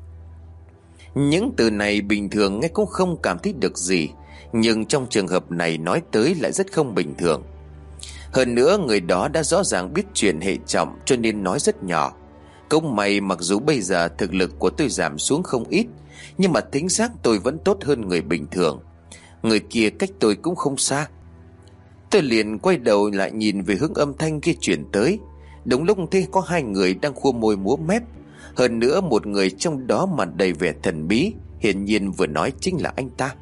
Speaker 2: Những từ này bình thường nghe cũng không cảm thấy được gì, nhưng trong trường hợp này nói tới lại rất không bình thường. Hơn nữa người đó đã rõ ràng biết chuyện hệ trọng cho nên nói rất nhỏ. Cũng may mặc dù bây giờ thực lực của tôi giảm xuống không ít, nhưng mà tính xác tôi vẫn tốt hơn người bình thường. Người kia cách tôi cũng không xa. Tôi liền quay đầu lại nhìn về hướng âm thanh kia chuyển tới. Đúng lúc thấy có hai người đang khua môi múa mép. Hơn nữa một người trong đó mặt đầy vẻ thần bí, hiển nhiên vừa nói chính là anh ta.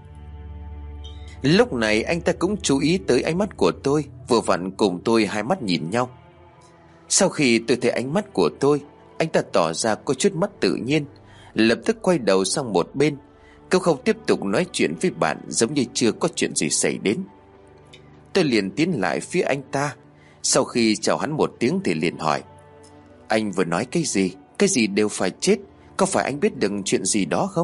Speaker 2: Lúc này anh ta cũng chú ý tới ánh mắt của tôi, vừa vặn cùng tôi hai mắt nhìn nhau. Sau khi tôi thấy ánh mắt của tôi, anh ta tỏ ra có chút mất tự nhiên, lập tức quay đầu sang một bên. Cậu không tiếp tục nói chuyện với bạn, giống như chưa có chuyện gì xảy đến. Tôi liền tiến lại phía anh ta. Sau khi chào hắn một tiếng thì liền hỏi: anh vừa nói cái gì? Cái gì đều phải chết? Có phải anh biết được chuyện gì đó không?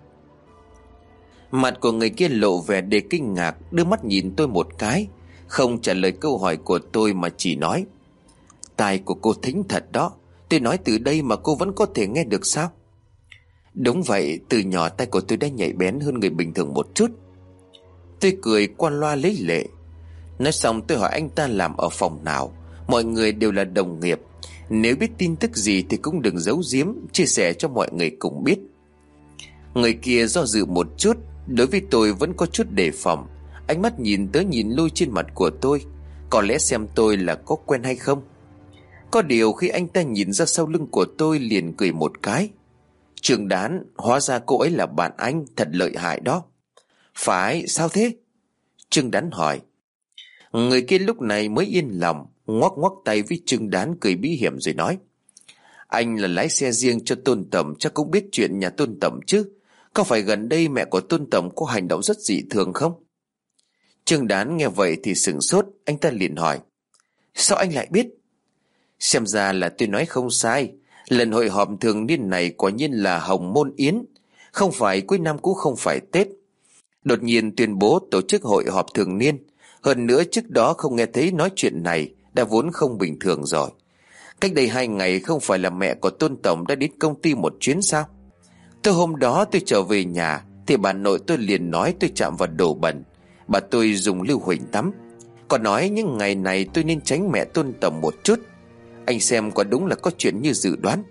Speaker 2: Mặt của người kia lộ vẻ đầy kinh ngạc, đưa mắt nhìn tôi một cái, không trả lời câu hỏi của tôi mà chỉ nói: Tai của cô thính thật đó. Tôi nói từ đây mà cô vẫn có thể nghe được sao? Đúng vậy, từ nhỏ tay của tôi đã nhạy bén hơn người bình thường một chút. Tôi cười qua loa lấy lệ. Nói xong tôi hỏi anh ta làm ở phòng nào. Mọi người đều là đồng nghiệp, nếu biết tin tức gì thì cũng đừng giấu giếm, chia sẻ cho mọi người cùng biết. Người kia do dự một chút, đối với tôi vẫn có chút đề phòng. Ánh mắt nhìn tới nhìn lui trên mặt của tôi, có lẽ xem tôi là có quen hay không. Có điều khi anh ta nhìn ra sau lưng của tôi liền cười một cái. Trương Đán, hóa ra cô ấy là bạn anh, thật lợi hại đó. Phải, sao thế? Trương Đán hỏi. Người kia lúc này mới yên lòng, ngoắc ngoắc tay với Trương Đán cười bí hiểm rồi nói: Anh là lái xe riêng cho Tôn Tẩm, chắc cũng biết chuyện nhà Tôn Tẩm chứ. Có phải gần đây mẹ của Tôn Tẩm có hành động rất dị thường không? Trương Đán nghe vậy thì sửng sốt. Anh ta liền hỏi: Sao anh lại biết? Xem ra là tôi nói không sai. Lần hội họp thường niên này quả nhiên là hồng môn yến, không phải cuối năm cũng không phải Tết. Đột nhiên tuyên bố tổ chức hội họp thường niên, hơn nữa trước đó không nghe thấy nói chuyện này đã vốn không bình thường rồi. Cách đây hai ngày không phải là mẹ của Tôn Tổng đã đến công ty một chuyến sao? Tôi hôm đó tôi trở về nhà thì bà nội tôi liền nói tôi chạm vào đồ bẩn. Bà tôi dùng lưu huỳnh tắm, còn nói những ngày này tôi nên tránh mẹ Tôn Tổng một chút. Anh xem có đúng là có chuyện như dự đoán.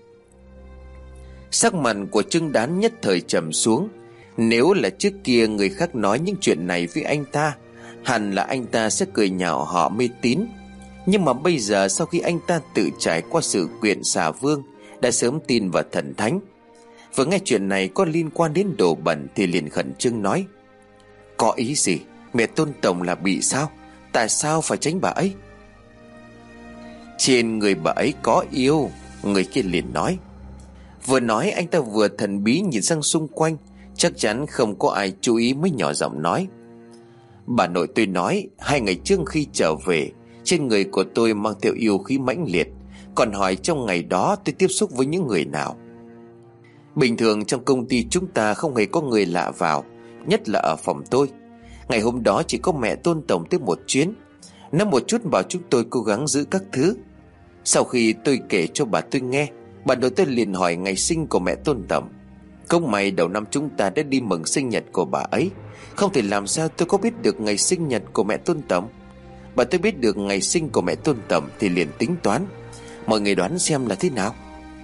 Speaker 2: Sắc mặt của Trương Đán nhất thời trầm xuống. Nếu là trước kia người khác nói những chuyện này với anh ta, hẳn là anh ta sẽ cười nhạo họ mê tín. Nhưng mà bây giờ sau khi anh ta tự trải qua sự quyện xà vương, đã sớm tin vào thần thánh. Vừa nghe chuyện này có liên quan đến đồ bẩn thì liền khẩn trương nói: Có ý gì? Mẹ Tôn Tổng là bị sao? Tại sao phải tránh bà ấy? Trên người bà ấy có yêu. Người kia liền nói. Vừa nói anh ta vừa thần bí nhìn sang xung quanh, chắc chắn không có ai chú ý mới nhỏ giọng nói: Bà nội tôi nói hai ngày trước khi trở về, trên người của tôi mang theo yêu khí mãnh liệt. Còn hỏi trong ngày đó tôi tiếp xúc với những người nào. Bình thường trong công ty chúng ta không hề có người lạ vào, nhất là ở phòng tôi. Ngày hôm đó chỉ có mẹ Tôn Tổng tới một chuyến, nói một chút bảo chúng tôi cố gắng giữ các thứ. Sau khi tôi kể cho bà tôi nghe, bà nội tôi liền hỏi ngày sinh của mẹ Tôn Tổng. Không may đầu năm chúng ta đã đi mừng sinh nhật của bà ấy, không thể làm sao tôi có biết được ngày sinh nhật của mẹ Tôn Tổng. Bà tôi biết được ngày sinh của mẹ Tôn Tổng thì liền tính toán. Mọi người đoán xem là thế nào?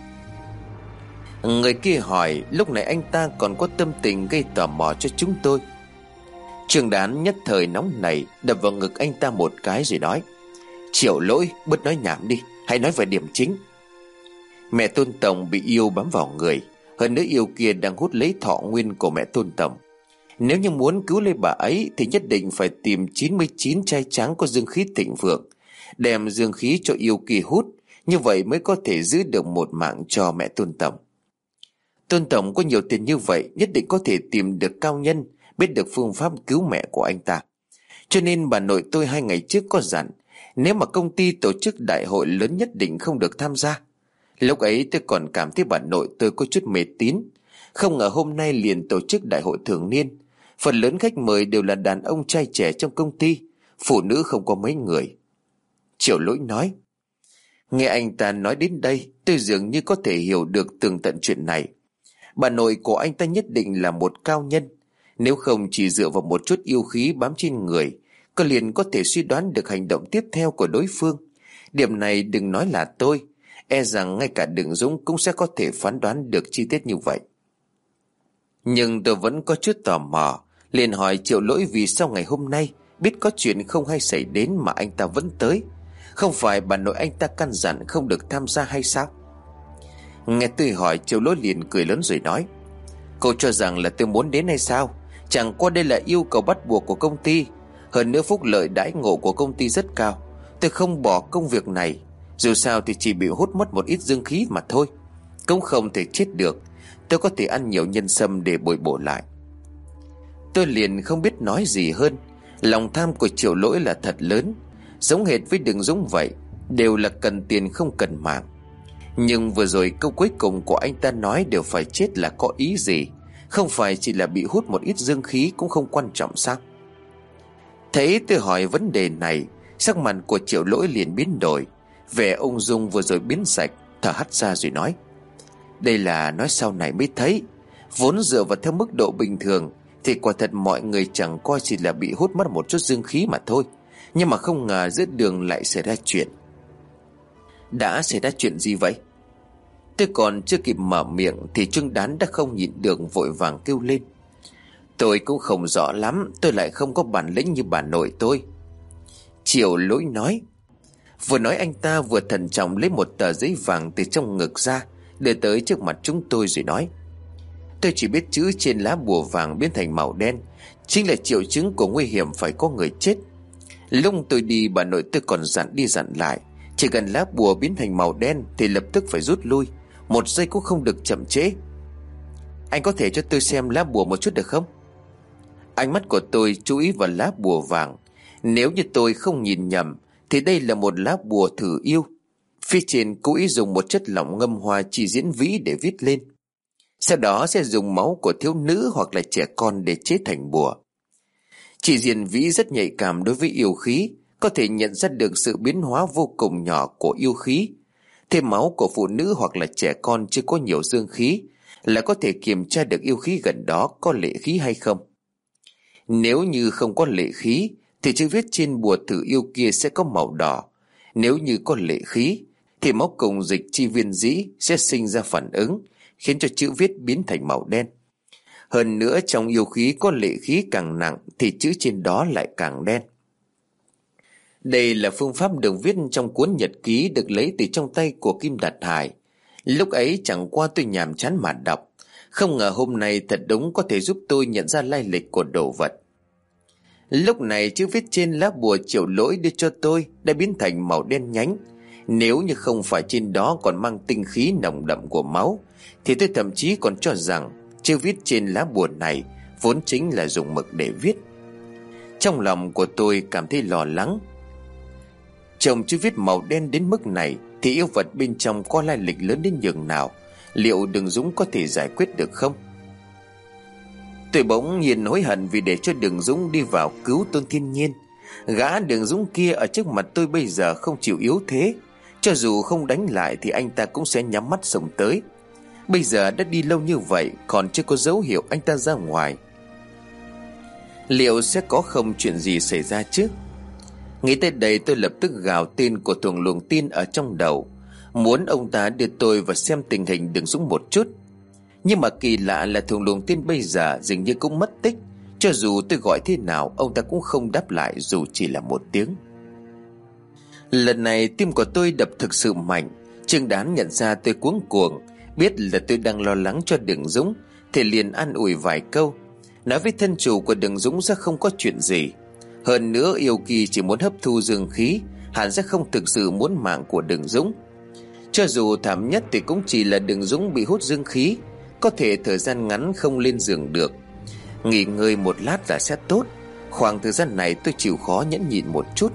Speaker 2: Người kia hỏi. Lúc này anh ta còn có tâm tình gây tò mò cho chúng tôi. Trương Đán nhất thời nóng nảy, đập vào ngực anh ta một cái rồi nói: Triệu Lỗi, bớt nói nhảm đi, hãy nói về điểm chính. Mẹ Tôn Tổng bị yêu bám vào người, hơn nữa yêu kia đang hút lấy thọ nguyên của mẹ Tôn Tổng. Nếu như muốn cứu lấy bà ấy thì nhất định phải tìm chín mươi chín trai tráng có dương khí thịnh vượng, đem dương khí cho yêu kia hút, như vậy mới có thể giữ được một mạng cho mẹ Tôn Tổng. Tôn Tổng có nhiều tiền như vậy, nhất định có thể tìm được cao nhân, biết được phương pháp cứu mẹ của anh ta. Cho nên bà nội tôi hai ngày trước có dặn, nếu mà công ty tổ chức đại hội lớn nhất định không được tham gia. Lúc ấy tôi còn cảm thấy bà nội tôi có chút mê tín. Không ngờ hôm nay liền tổ chức đại hội thường niên, phần lớn khách mời đều là đàn ông trai trẻ trong công ty, phụ nữ không có mấy người. Triệu Lỗi nói. Nghe anh ta nói đến đây, tôi dường như có thể hiểu được tường tận chuyện này. Bà nội của anh ta nhất định là một cao nhân, nếu không chỉ dựa vào một chút yêu khí bám trên người, có liền có thể suy đoán được hành động tiếp theo của đối phương. Điểm này đừng nói là tôi, e rằng ngay cả Đường Dũng cũng sẽ có thể phán đoán được chi tiết như vậy. Nhưng tôi vẫn có chút tò mò, liền hỏi Triệu Lỗi vì sao ngày hôm nay biết có chuyện không hay xảy đến mà anh ta vẫn tới. Không phải bà nội anh ta căn dặn không được tham gia hay sao? Nghe tôi hỏi, Triệu Lỗi liền cười lớn rồi nói. Cô cho rằng là tôi muốn đến hay sao? Chẳng qua đây là yêu cầu bắt buộc của công ty. Hơn nữa phúc lợi đãi ngộ của công ty rất cao, tôi không bỏ công việc này. Dù sao thì chỉ bị hút mất một ít dương khí mà thôi, cũng không thể chết được. Tôi có thể ăn nhiều nhân sâm để bồi bổ lại. Tôi liền không biết nói gì hơn. Lòng tham của Triệu Lỗi là thật lớn, giống hệt với Đường Dũng vậy, đều là cần tiền không cần mạng. Nhưng vừa rồi câu cuối cùng của anh ta nói đều phải chết là có ý gì? Không phải chỉ là bị hút một ít dương khí cũng không quan trọng sao? Thấy tôi hỏi vấn đề này, sắc mặt của Triệu Lỗi liền biến đổi, vẻ ung dung vừa rồi biến sạch, thở hắt ra rồi nói: Đây là nói sau này mới thấy. Vốn dựa vào theo mức độ bình thường thì quả thật mọi người chẳng coi chỉ là bị hút mất một chút dương khí mà thôi. Nhưng mà không ngờ giữa đường lại xảy ra chuyện. Đã xảy ra chuyện gì vậy? Tôi còn chưa kịp mở miệng thì Trương Đán đã không nhịn được vội vàng kêu lên: Tôi cũng không rõ lắm, tôi lại không có bản lĩnh như bà nội tôi. Triệu Lỗi nói. Vừa nói anh ta vừa thận trọng lấy một tờ giấy vàng từ trong ngực ra, đưa tới trước mặt chúng tôi rồi nói: Tôi chỉ biết chữ trên lá bùa vàng biến thành màu đen chính là triệu chứng của nguy hiểm phải có người chết. Lúc tôi đi bà nội tôi còn dặn đi dặn lại, chỉ cần lá bùa biến thành màu đen thì lập tức phải rút lui, một giây cũng không được chậm trễ. Anh có thể cho tôi xem lá bùa một chút được không? Ánh mắt của tôi chú ý vào lá bùa vàng. Nếu như tôi không nhìn nhầm thì đây là một lá bùa thử yêu. Phía trên cố ý dùng một chất lỏng ngâm hoa chỉ diễn vĩ để viết lên. Sau đó sẽ dùng máu của thiếu nữ hoặc là trẻ con để chế thành bùa. Chỉ diễn vĩ rất nhạy cảm đối với yêu khí, có thể nhận ra được sự biến hóa vô cùng nhỏ của yêu khí. Thêm máu của phụ nữ hoặc là trẻ con chưa có nhiều dương khí là có thể kiểm tra được yêu khí gần đó có lệ khí hay không. Nếu như không có lệ khí thì chữ viết trên bùa thử yêu kia sẽ có màu đỏ. Nếu như có lệ khí thì máu cùng dịch chi viên dĩ sẽ sinh ra phản ứng, khiến cho chữ viết biến thành màu đen. Hơn nữa trong yêu khí có lệ khí càng nặng thì chữ trên đó lại càng đen. Đây là phương pháp được viết trong cuốn nhật ký được lấy từ trong tay của Kim Đạt Hải. Lúc ấy chẳng qua tôi nhàm chán mà đọc, không ngờ hôm nay thật đúng có thể giúp tôi nhận ra lai lịch của đồ vật. Lúc này chữ viết trên lá bùa Triệu Lỗi đưa cho tôi đã biến thành màu đen nhánh. Nếu như không phải trên đó còn mang tinh khí nồng đậm của máu thì tôi thậm chí còn cho rằng chữ viết trên lá bùa này vốn chính là dùng mực để viết. Trong lòng của tôi cảm thấy lo lắng. Chồng chữ viết màu đen đến mức này thì yêu vật bên trong có lai lịch lớn đến nhường nào, liệu Đường Dũng có thể giải quyết được không? Tôi bỗng nhiên hối hận vì để cho Đường Dũng đi vào cứu Tôn Thiên Nhiên. Gã Đường Dũng kia ở trước mặt tôi bây giờ không chịu yếu thế, cho dù không đánh lại thì anh ta cũng sẽ nhắm mắt xông tới. Bây giờ đã đi lâu như vậy còn chưa có dấu hiệu anh ta ra ngoài, liệu sẽ có không chuyện gì xảy ra chứ? Nghĩ tới đây tôi lập tức gào tên của Thuồng Luồng Tiên ở trong đầu, muốn ông ta đưa tôi vào xem tình hình Đường Dũng một chút. Nhưng mà kỳ lạ là Thuồng Luồng Tiên bây giờ dường như cũng mất tích. Cho dù tôi gọi thế nào ông ta cũng không đáp lại dù chỉ là một tiếng. Lần này tim của tôi đập thực sự mạnh. Trương Đán nhận ra tôi cuống cuồng, biết là tôi đang lo lắng cho Đường Dũng thì liền an ủi vài câu, nói với thân chủ của Đường Dũng sẽ không có chuyện gì. Hơn nữa yêu kỳ chỉ muốn hấp thu dương khí, hẳn sẽ không thực sự muốn mạng của Đường Dũng. Cho dù thảm nhất thì cũng chỉ là Đường Dũng bị hút dương khí, có thể thời gian ngắn không lên giường được. Nghỉ ngơi một lát là sẽ tốt. Khoảng thời gian này tôi chịu khó nhẫn nhịn một chút.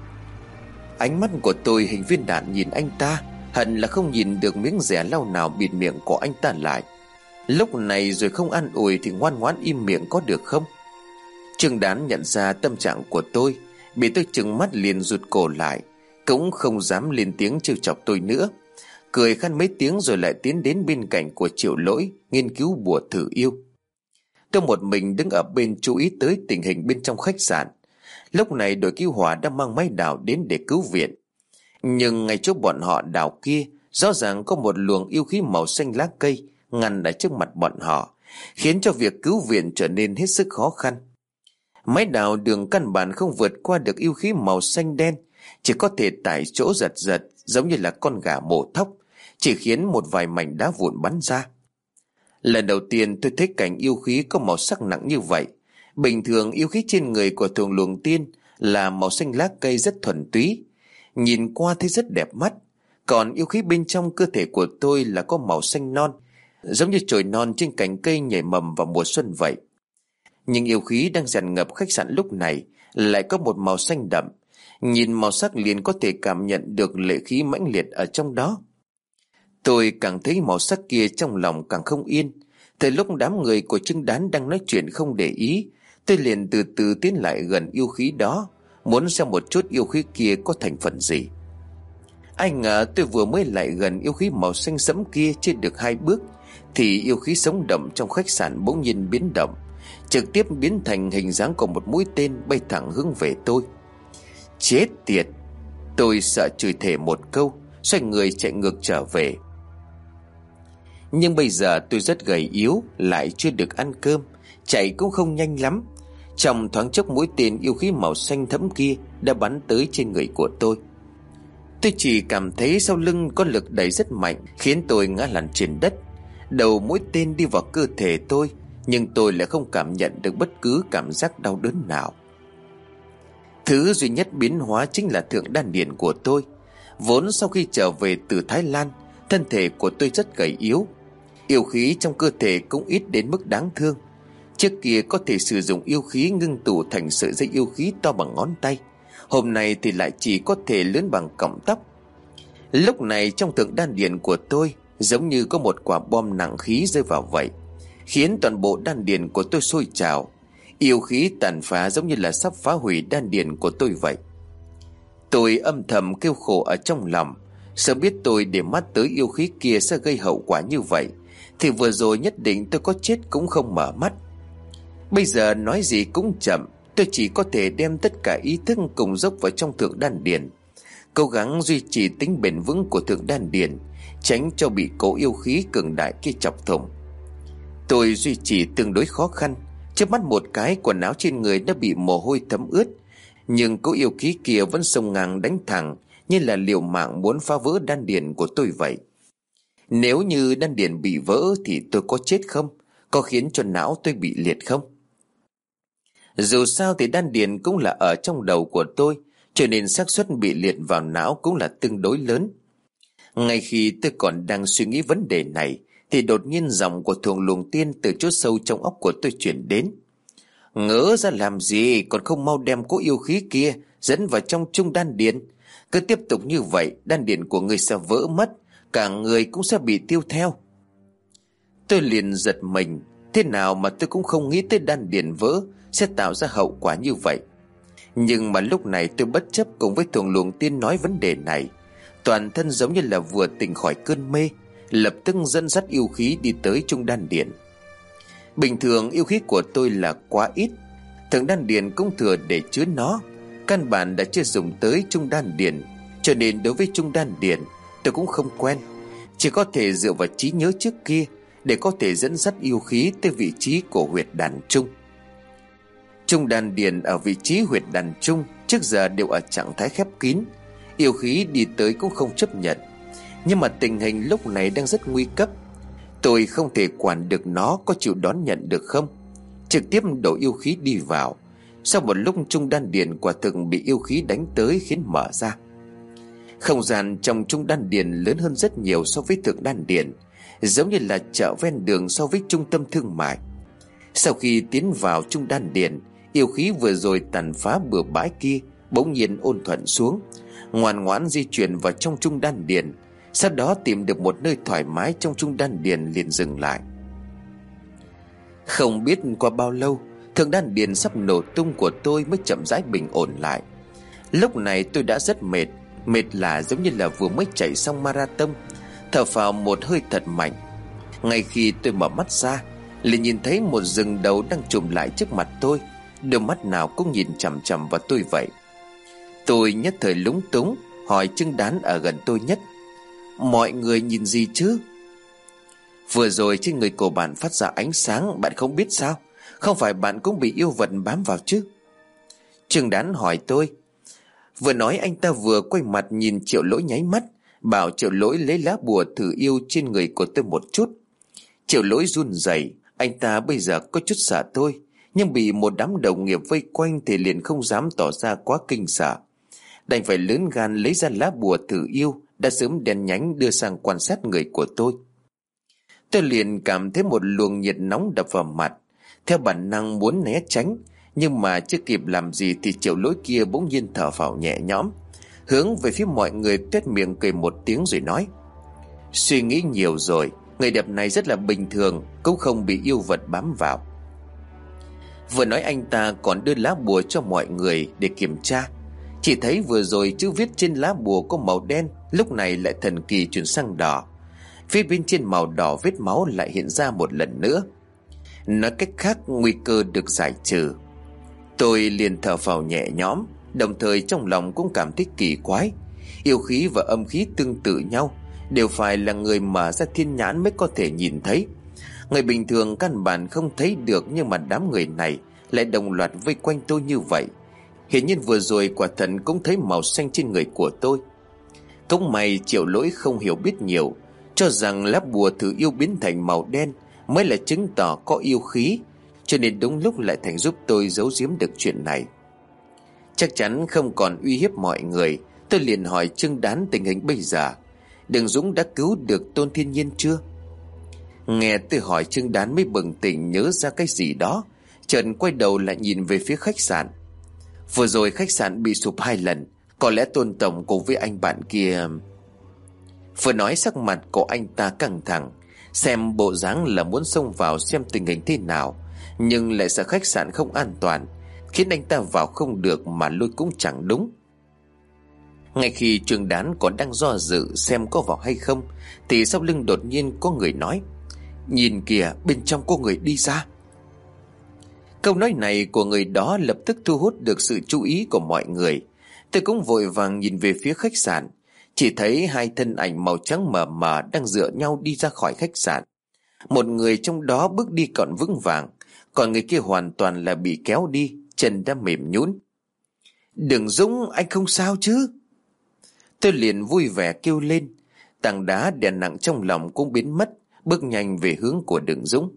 Speaker 2: Ánh mắt của tôi hình viên đạn nhìn anh ta, hận là không nhìn được miếng dẻ lau nào bịt miệng của anh ta lại. Lúc này rồi không an ủi thì ngoan ngoãn im miệng có được không? Trương Đán nhận ra tâm trạng của tôi, bị tôi trừng mắt liền rụt cổ lại, cũng không dám lên tiếng trêu chọc tôi nữa. Cười khăn mấy tiếng rồi lại tiến đến bên cạnh của Triệu Lỗi nghiên cứu bùa thử yêu. Tôi một mình đứng ở bên chú ý tới tình hình bên trong khách sạn. Lúc này đội cứu hỏa đã mang máy đào đến để cứu viện. Nhưng ngay chỗ bọn họ đào kia rõ ràng có một luồng yêu khí màu xanh lá cây ngăn ở trước mặt bọn họ, khiến cho việc cứu viện trở nên hết sức khó khăn. Máy đào đường căn bản không vượt qua được yêu khí màu xanh đen, chỉ có thể tại chỗ giật giật giống như là con gà mổ thóc, chỉ khiến một vài mảnh đá vụn bắn ra. Lần đầu tiên tôi thấy cảnh yêu khí có màu sắc nặng như vậy. Bình thường yêu khí trên người của Thuồng Luồng Tiên là màu xanh lá cây rất thuần túy, nhìn qua thấy rất đẹp mắt. Còn yêu khí bên trong cơ thể của tôi là có màu xanh non, giống như chồi non trên cành cây nhảy mầm vào mùa xuân vậy. Nhưng yêu khí đang dàn ngập khách sạn lúc này lại có một màu xanh đậm, nhìn màu sắc liền có thể cảm nhận được lệ khí mãnh liệt ở trong đó. Tôi càng thấy màu sắc kia trong lòng càng không yên. Thời lúc đám người của Trương Đán đang nói chuyện không để ý, tôi liền từ từ tiến lại gần yêu khí đó, muốn xem một chút yêu khí kia có thành phần gì. Ai ngờ tôi vừa mới lại gần yêu khí màu xanh sẫm kia chưa được hai bước, thì yêu khí sống động trong khách sạn bỗng nhiên biến động, trực tiếp biến thành hình dáng của một mũi tên bay thẳng hướng về tôi. Chết tiệt! Tôi sợ chửi thề một câu, xoay người chạy ngược trở về. Nhưng bây giờ tôi rất gầy yếu, lại chưa được ăn cơm, chạy cũng không nhanh lắm. Trong thoáng chốc mũi tên yêu khí màu xanh thẫm kia đã bắn tới trên người của tôi. Tôi chỉ cảm thấy sau lưng có lực đẩy rất mạnh, khiến tôi ngã lăn trên đất. Đầu mũi tên đi vào cơ thể tôi, nhưng tôi lại không cảm nhận được bất cứ cảm giác đau đớn nào. Thứ duy nhất biến hóa chính là thượng đan điền của tôi. Vốn sau khi trở về từ Thái Lan, thân thể của tôi rất gầy yếu, yêu khí trong cơ thể cũng ít đến mức đáng thương. Trước kia có thể sử dụng yêu khí ngưng tụ thành sợi dây yêu khí to bằng ngón tay, hôm nay thì lại chỉ có thể lớn bằng cọng tóc. Lúc này trong thượng đan điền của tôi giống như có một quả bom nặng khí rơi vào vậy, khiến toàn bộ đan điền của tôi sôi trào. Yêu khí tàn phá giống như là sắp phá hủy đan điền của tôi vậy. Tôi âm thầm kêu khổ ở trong lòng, sợ biết tôi để mắt tới yêu khí kia sẽ gây hậu quả như vậy, thì vừa rồi nhất định tôi có chết cũng không mở mắt. Bây giờ nói gì cũng chậm, tôi chỉ có thể đem tất cả ý thức cùng dốc vào trong thượng đan điền, cố gắng duy trì tính bền vững của thượng đan điền, tránh cho bị cỗ yêu khí cường đại kia chọc thủng. Tôi duy trì tương đối khó khăn, chớp mắt một cái quần áo trên người đã bị mồ hôi thấm ướt, nhưng cỗ yêu khí kia vẫn xông ngang đánh thẳng, như là liều mạng muốn phá vỡ đan điền của tôi vậy. Nếu như đan điền bị vỡ thì tôi có chết không? Có khiến cho não tôi bị liệt không? Dù sao thì đan điền cũng là ở trong đầu của tôi, cho nên xác suất bị liệt vào não cũng là tương đối lớn. Ngay khi tôi còn đang suy nghĩ vấn đề này, thì đột nhiên giọng của Thuồng Luồng Tiên từ chỗ sâu trong óc của tôi chuyển đến. Ngỡ ra làm gì, còn không mau đem cỗ yêu khí kia dẫn vào trong trung đan điền. Cứ tiếp tục như vậy, đan điền của người sẽ vỡ mất, cả người cũng sẽ bị tiêu theo. Tôi liền giật mình, thế nào mà tôi cũng không nghĩ tới đan điền vỡ sẽ tạo ra hậu quả như vậy. Nhưng mà lúc này tôi bất chấp cùng với Thuồng Luồng Tiên nói vấn đề này, toàn thân giống như là vừa tỉnh khỏi cơn mê, lập tức dẫn dắt yêu khí đi tới trung đan điền. Bình thường yêu khí của tôi là quá ít, thượng đan điền cũng thừa để chứa nó, căn bản đã chưa dùng tới trung đan điền, cho nên đối với trung đan điền tôi cũng không quen, chỉ có thể dựa vào trí nhớ trước kia để có thể dẫn dắt yêu khí tới vị trí của huyệt đàn trung. Trung đan điền ở vị trí huyệt đàn trung trước giờ đều ở trạng thái khép kín, yêu khí đi tới cũng không chấp nhận. Nhưng mà tình hình lúc này đang rất nguy cấp, tôi không thể quản được nó có chịu đón nhận được không, trực tiếp đổ yêu khí đi vào. Sau một lúc trung đan điền quả thực bị yêu khí đánh tới khiến mở ra. Không gian trong trung đan điền lớn hơn rất nhiều so với thượng đan điền, giống như là chợ ven đường so với trung tâm thương mại. Sau khi tiến vào trung đan điền, yêu khí vừa rồi tàn phá bừa bãi kia bỗng nhiên ôn thuận xuống, ngoan ngoãn di chuyển vào trong trung đan điền. Sau đó tìm được một nơi thoải mái trong trung đan điền liền dừng lại. Không biết qua bao lâu, thượng đan điền sắp nổ tung của tôi mới chậm rãi bình ổn lại. Lúc này tôi đã rất mệt, mệt là giống như là vừa mới chạy xong marathon, thở phào một hơi thật mạnh. Ngay khi tôi mở mắt ra, liền nhìn thấy một rừng đầu đang trùm lại trước mặt tôi, đôi mắt nào cũng nhìn chằm chằm vào tôi vậy. Tôi nhất thời lúng túng hỏi Trương Đán ở gần tôi nhất: mọi người nhìn gì chứ? Vừa rồi trên người của bạn phát ra ánh sáng, bạn không biết sao? Không phải bạn cũng bị yêu vật bám vào chứ? Trương Đán hỏi tôi. Vừa nói anh ta vừa quay mặt nhìn Triệu Lỗi nháy mắt, bảo Triệu Lỗi lấy lá bùa thử yêu trên người của tôi một chút. Triệu Lỗi run rẩy, anh ta bây giờ có chút sợ tôi, nhưng bị một đám đồng nghiệp vây quanh thì liền không dám tỏ ra quá kinh sợ, đành phải lớn gan lấy ra lá bùa thử yêu đã sớm đèn nhánh đưa sang quan sát người của tôi. Tôi liền cảm thấy một luồng nhiệt nóng đập vào mặt, theo bản năng muốn né tránh, nhưng mà chưa kịp làm gì thì Triệu Lỗi kia bỗng nhiên thở phào nhẹ nhõm, hướng về phía mọi người tuét miệng cười một tiếng rồi nói: Suy nghĩ nhiều rồi, người đẹp này rất là bình thường, cũng không bị yêu vật bám vào. Vừa nói anh ta còn đưa lá bùa cho mọi người để kiểm tra. Chỉ thấy vừa rồi chữ viết trên lá bùa có màu đen, lúc này lại thần kỳ chuyển sang đỏ. Phía bên trên màu đỏ vết máu lại hiện ra một lần nữa. Nói cách khác, nguy cơ được giải trừ. Tôi liền thở phào nhẹ nhõm, đồng thời trong lòng cũng cảm thấy kỳ quái. Yêu khí và âm khí tương tự nhau, đều phải là người mở ra thiên nhãn mới có thể nhìn thấy. Người bình thường căn bản không thấy được, nhưng mà đám người này lại đồng loạt vây quanh tôi như vậy. Hiển nhiên vừa rồi quả thần cũng thấy màu xanh trên người của tôi. Cũng may Triệu Lỗi không hiểu biết nhiều, cho rằng lá bùa thử yêu biến thành màu đen mới là chứng tỏ có yêu khí, cho nên đúng lúc lại thành giúp tôi giấu giếm được chuyện này. Chắc chắn không còn uy hiếp mọi người, tôi liền hỏi Trương Đán tình hình bây giờ. Đường Dũng đã cứu được Tôn Thiên Nhiên chưa? Nghe tôi hỏi, Trương Đán mới bừng tỉnh nhớ ra cái gì đó, chợt quay đầu lại nhìn về phía khách sạn. Vừa rồi khách sạn bị sụp hai lần, có lẽ Tôn tổng cùng với anh bạn kia. Vừa nói sắc mặt của anh ta căng thẳng, xem bộ dáng là muốn xông vào xem tình hình thế nào, nhưng lại sợ khách sạn không an toàn, khiến anh ta vào không được mà lui cũng chẳng đúng. Ngay khi Trương Đán còn đang do dự xem có vào hay không, thì sau lưng đột nhiên có người nói: "Nhìn kìa, bên trong có người đi ra." Câu nói này của người đó lập tức thu hút được sự chú ý của mọi người. Tôi cũng vội vàng nhìn về phía khách sạn, chỉ thấy hai thân ảnh màu trắng mờ mờ đang dựa nhau đi ra khỏi khách sạn. Một người trong đó bước đi còn vững vàng, còn người kia hoàn toàn là bị kéo đi, chân đã mềm nhũn. "Đường Dũng, anh không sao chứ?" Tôi liền vui vẻ kêu lên. Tảng đá đè nặng trong lòng cũng biến mất, bước nhanh về hướng của Đường Dũng.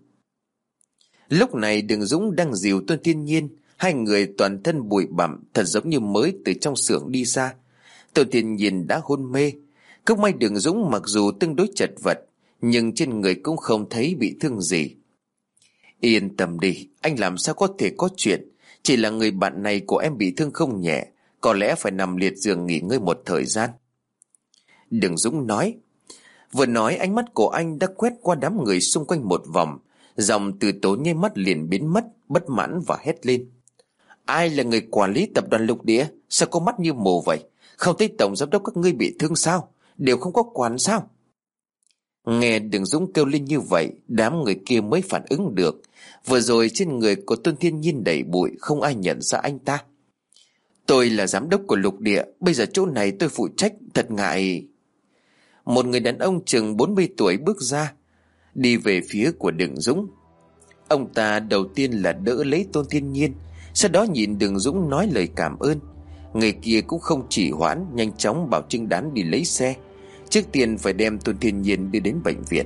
Speaker 2: Lúc này Đường Dũng đang dìu Tôn Thiên Nhiên, hai người toàn thân bụi bặm, thật giống như mới từ trong xưởng đi ra. Tôn Thiên Nhiên đã hôn mê. Cũng may Đường Dũng mặc dù tương đối chật vật, nhưng trên người cũng không thấy bị thương gì. "Yên tâm đi, anh làm sao có thể có chuyện. Chỉ là người bạn này của em bị thương không nhẹ, có lẽ phải nằm liệt giường nghỉ ngơi một thời gian." Đường Dũng nói. Vừa nói ánh mắt của anh đã quét qua đám người xung quanh một vòng, dòng từ tố nháy mắt liền biến mất, bất mãn và hét lên: "Ai là người quản lý tập đoàn Lục Địa? Sao có mắt như mù vậy? Không thấy tổng giám đốc các ngươi bị thương sao? Đều không có quản sao?" Nghe Đường Dũng kêu lên như vậy, đám người kia mới phản ứng được. Vừa rồi trên người của Tôn Thiên Nhiên đầy bụi, không ai nhận ra anh ta. "Tôi là giám đốc của Lục Địa, bây giờ chỗ này tôi phụ trách, thật ngại." Một người đàn ông chừng bốn mươi tuổi bước ra, đi về phía của Đường Dũng. Ông ta đầu tiên là đỡ lấy Tôn Thiên Nhiên, sau đó nhìn Đường Dũng nói lời cảm ơn. Người kia cũng không chỉ hoãn, nhanh chóng bảo Trương Đán đi lấy xe, trước tiên phải đem Tôn Thiên Nhiên đi đến bệnh viện.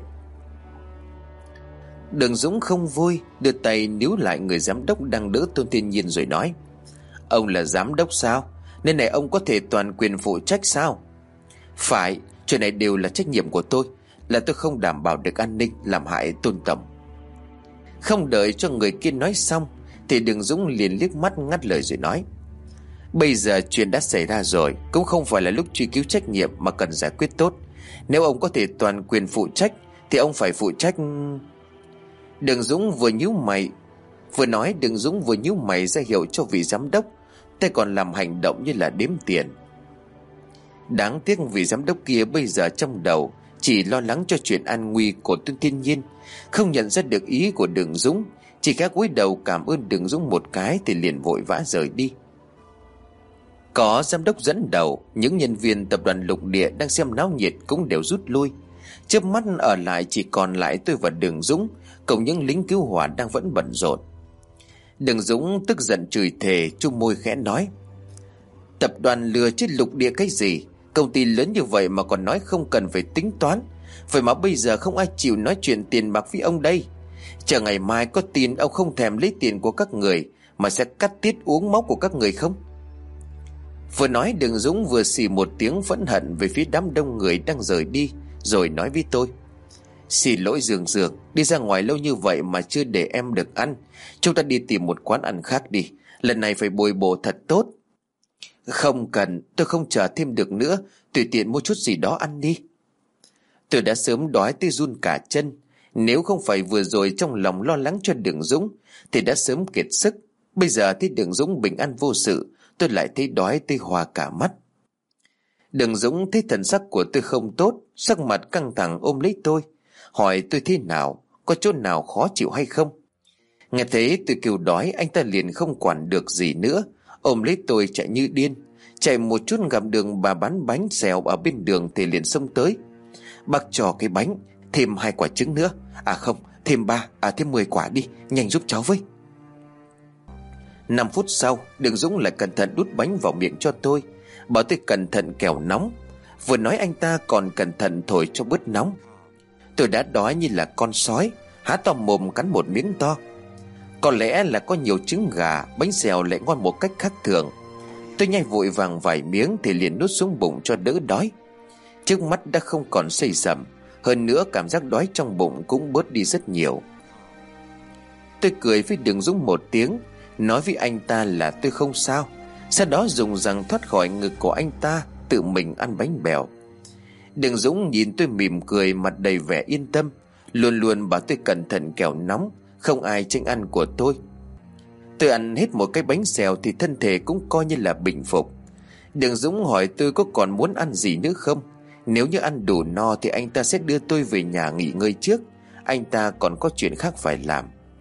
Speaker 2: Đường Dũng không vui, đưa tay níu lại người giám đốc đang đỡ Tôn Thiên Nhiên rồi nói: "Ông là giám đốc sao? Nên này ông có thể toàn quyền phụ trách sao?" "Phải, chuyện này đều là trách nhiệm của tôi. Là tôi không đảm bảo được an ninh, làm hại Tôn tổng." Không đợi cho người kia nói xong, thì Đường Dũng liền liếc mắt ngắt lời rồi nói: "Bây giờ chuyện đã xảy ra rồi, cũng không phải là lúc truy cứu trách nhiệm mà cần giải quyết tốt. Nếu ông có thể toàn quyền phụ trách thì ông phải phụ trách." Đường Dũng vừa nhíu mày Vừa nói Đường Dũng vừa nhíu mày ra hiệu cho vị giám đốc, tay còn làm hành động như là đếm tiền. Đáng tiếc vị giám đốc kia bây giờ trong đầu chỉ lo lắng cho chuyện an nguy của Tôn Thiên Nhiên, không nhận ra được ý của Đường Dũng, chỉ khẽ cúi đầu cảm ơn Đường Dũng một cái thì liền vội vã rời đi. Có giám đốc dẫn đầu, những nhân viên tập đoàn Lục Địa đang xem náo nhiệt cũng đều rút lui. Chớp mắt ở lại chỉ còn lại tôi và Đường Dũng, cùng những lính cứu hỏa đang vẫn bận rộn. Đường Dũng tức giận chửi thề, chu môi khẽ nói: "Tập đoàn lừa chết Lục Địa cái gì? Công ty lớn như vậy mà còn nói không cần phải tính toán. Vậy mà bây giờ không ai chịu nói chuyện tiền bạc với ông đây. Chờ ngày mai có tin ông không thèm lấy tiền của các người mà sẽ cắt tiết uống máu của các người không?" Vừa nói Đường Dũng vừa xì một tiếng phẫn hận về phía đám đông người đang rời đi, rồi nói với tôi: "Xin lỗi Dương Dương, đi ra ngoài lâu như vậy mà chưa để em được ăn. Chúng ta đi tìm một quán ăn khác đi, lần này phải bồi bổ thật tốt." "Không cần, tôi không chờ thêm được nữa, tùy tiện mua chút gì đó ăn đi." Tôi đã sớm đói tới run cả chân. Nếu không phải vừa rồi trong lòng lo lắng cho Đường Dũng thì đã sớm kiệt sức. Bây giờ thấy Đường Dũng bình an vô sự, tôi lại thấy đói tới hoa cả mắt. Đường Dũng thấy thần sắc của tôi không tốt, sắc mặt căng thẳng ôm lấy tôi, hỏi tôi thế nào, có chỗ nào khó chịu hay không. Nghe thấy tôi kêu đói, anh ta liền không quản được gì nữa, ôm lấy tôi chạy như điên. Chạy một chút gặp đường bà bán bánh xèo ở bên đường thì liền xông tới. Bác cho cái bánh, thêm hai quả trứng nữa. À không, thêm ba, à thêm mười quả đi, nhanh giúp cháu với. Năm phút sau, Đường Dũng lại cẩn thận đút bánh vào miệng cho tôi, bảo tôi cẩn thận kẻo nóng. Vừa nói anh ta còn cẩn thận thổi cho bớt nóng. Tôi đã đói như là con sói, há to mồm cắn một miếng to. Có lẽ là có nhiều trứng gà, bánh xèo lại ngon một cách khác thường. Tôi nhai vội vàng vài miếng thì liền nuốt xuống bụng cho đỡ đói. Trước mắt đã không còn xây sẩm, hơn nữa cảm giác đói trong bụng cũng bớt đi rất nhiều. Tôi cười với Đường Dũng một tiếng, nói với anh ta là tôi không sao. Sau đó dùng rằng thoát khỏi ngực của anh ta, tự mình ăn bánh bèo. Đường Dũng nhìn tôi mỉm cười, mặt đầy vẻ yên tâm, luôn luôn bảo tôi cẩn thận kẻo nóng, không ai tranh ăn của tôi. Tôi ăn hết một cái bánh xèo thì thân thể cũng coi như là bình phục. Đường Dũng hỏi tôi có còn muốn ăn gì nữa không. Nếu như ăn đủ no thì anh ta sẽ đưa tôi về nhà nghỉ ngơi trước, anh ta còn có chuyện khác phải làm.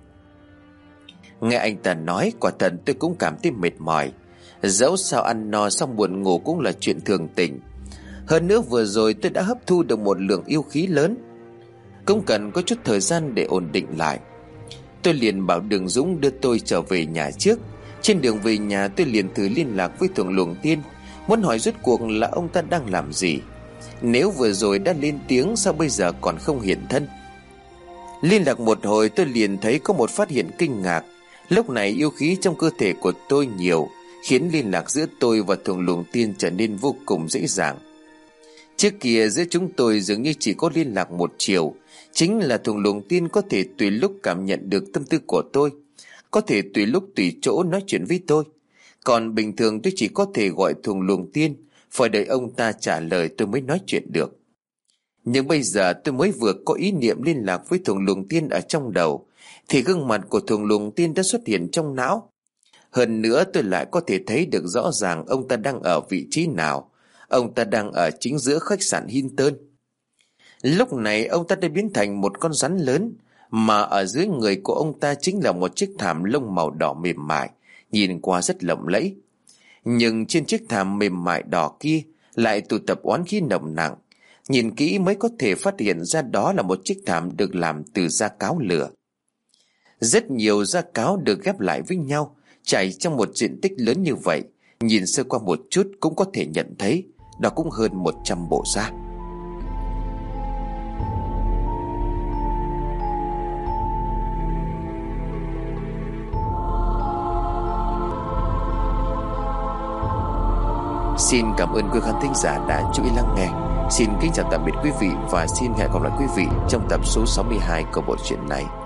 Speaker 2: Nghe anh ta nói, quả thật tôi cũng cảm thấy mệt mỏi. Dẫu sao ăn no xong buồn ngủ cũng là chuyện thường tình. Hơn nữa vừa rồi tôi đã hấp thu được một lượng yêu khí lớn, cũng cần có chút thời gian để ổn định lại. Tôi liền bảo Đường Dũng đưa tôi trở về nhà trước. Trên đường về nhà tôi liền thử liên lạc với Thượng Luồng Tiên, muốn hỏi rốt cuộc là ông ta đang làm gì. Nếu vừa rồi đã lên tiếng, sao bây giờ còn không hiện thân? Liên lạc một hồi tôi liền thấy có một phát hiện kinh ngạc. Lúc này yêu khí trong cơ thể của tôi nhiều, khiến liên lạc giữa tôi và Thượng Luồng Tiên trở nên vô cùng dễ dàng. Trước kia giữa chúng tôi dường như chỉ có liên lạc một chiều, chính là Thượng Luồng Tiên có thể tùy lúc cảm nhận được tâm tư của tôi, có thể tùy lúc tùy chỗ nói chuyện với tôi. Còn bình thường tôi chỉ có thể gọi Thượng Luồng Tiên, phải đợi ông ta trả lời tôi mới nói chuyện được. Nhưng bây giờ tôi mới vừa có ý niệm liên lạc với Thượng Luồng Tiên ở trong đầu, thì gương mặt của Thượng Luồng Tiên đã xuất hiện trong não. Hơn nữa tôi lại có thể thấy được rõ ràng ông ta đang ở vị trí nào. Ông ta đang ở chính giữa khách sạn Hinton. Lúc này ông ta đã biến thành một con rắn lớn, mà ở dưới người của ông ta chính là một chiếc thảm lông màu đỏ mềm mại, nhìn qua rất lộng lẫy. Nhưng trên chiếc thảm mềm mại đỏ kia lại tụ tập oán khí nồng nặng. Nhìn kỹ mới có thể phát hiện ra đó là một chiếc thảm được làm từ da cáo lửa. Rất nhiều da cáo được ghép lại với nhau, trải trong một diện tích lớn như vậy. Nhìn sơ qua một chút cũng có thể nhận thấy đó cũng hơn một trăm bộ da. Xin cảm ơn quý khán thính giả đã chú ý lắng nghe. Xin kính chào tạm biệt quý vị và xin hẹn gặp lại quý vị trong tập số sáu mươi hai của bộ truyện này.